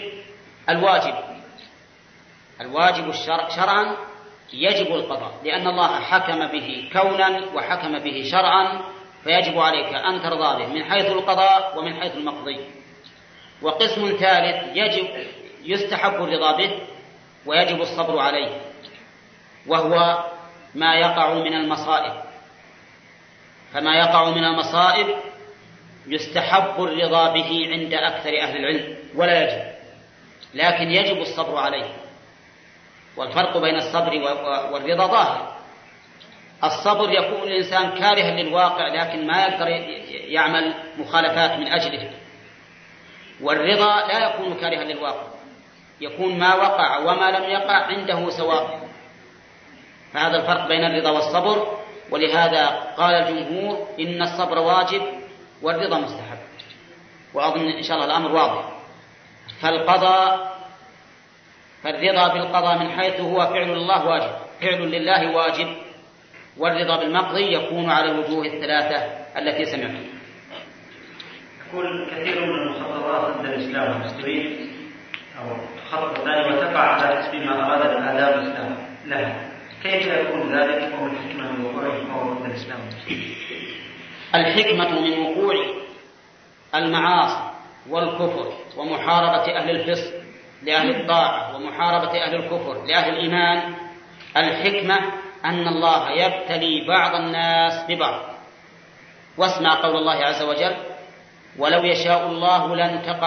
Speaker 2: الواجب شرعا يجب القضاء، لأن الله حكم به كونا وحكم به شرعا، فيجب عليك أن ترضى به من حيث القضاء ومن حيث المقضي. وقسم ثالث يستحب الرضا به ويجب الصبر عليه، وهو ما يقع من المصائب. فما يقع من المصائب يستحب الرضا به عند أكثر أهل العلم ولا يجب، لكن يجب الصبر عليه. والفرق بين الصبر والرضا ظاهر. الصبر يكون الإنسان كارها للواقع لكن ما يقدر يعمل مخالفات من أجله، والرضا لا يكون كارها للواقع، يكون ما وقع وما لم يقع عنده سواء. فهذا الفرق بين الرضا والصبر، ولهذا قال الجمهور إن الصبر واجب والرضا مستحب. وأظن إن شاء الله الأمر واضح. فالرضا بالقضاء من حيث هو فعل لله واجب، والرضا بالمقضي يكون على الوجوه الثلاثة التي سمعنا.
Speaker 3: يقول كثير من المخططات ضد الإسلام والمسلمين أو خطط ذلك وتقع على حسب ما أراد الآداب الإسلام لها، كيف يكون ذلك وما الحكمة من وقوعه ضد الإسلام؟
Speaker 2: الحكمة من وقوع المعاصي والكفر ومحاربة أهل الفسق لأهل الطاعة ومحاربة أهل الكفر لأهل الإيمان، الحكمة أن الله يبتلي بعض الناس ببعض. واسمع قول الله عز وجل: ولو يشاء الله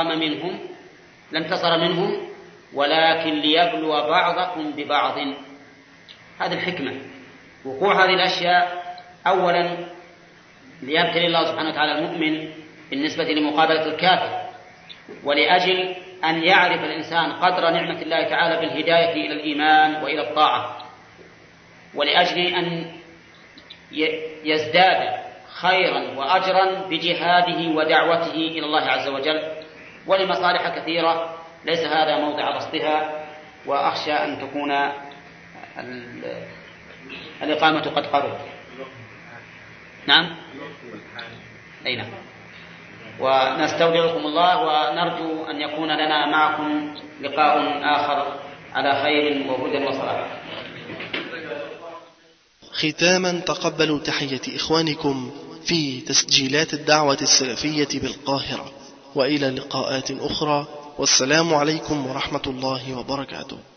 Speaker 2: لانتصر منهم ولكن ليبلو بعضكم ببعض. هذه الحكمة، وقوع هذه الأشياء أولا ليبتلي الله سبحانه وتعالى المؤمن بالنسبة لمقابلة الكافر، ولأجل أن يعرف الإنسان قدر نعمة الله تعالى بالهداية إلى الإيمان وإلى الطاعة، ولأجل أن يزداد خيرا وأجرا بجهاده ودعوته إلى الله عز وجل، ولمصالح كثيرة ليس هذا موضع بسطها، وأخشى أن تكون الإقامة قد قربت. نعم، أي نعم. ونستودعكم الله، ونرجو أن يكون لنا معكم لقاء آخر على خير وهدى وصلاح.
Speaker 1: ختاما تقبلوا تحية إخوانكم في تسجيلات الدعوة السلفية بالقاهرة، وإلى لقاءات أخرى، والسلام عليكم ورحمة الله وبركاته.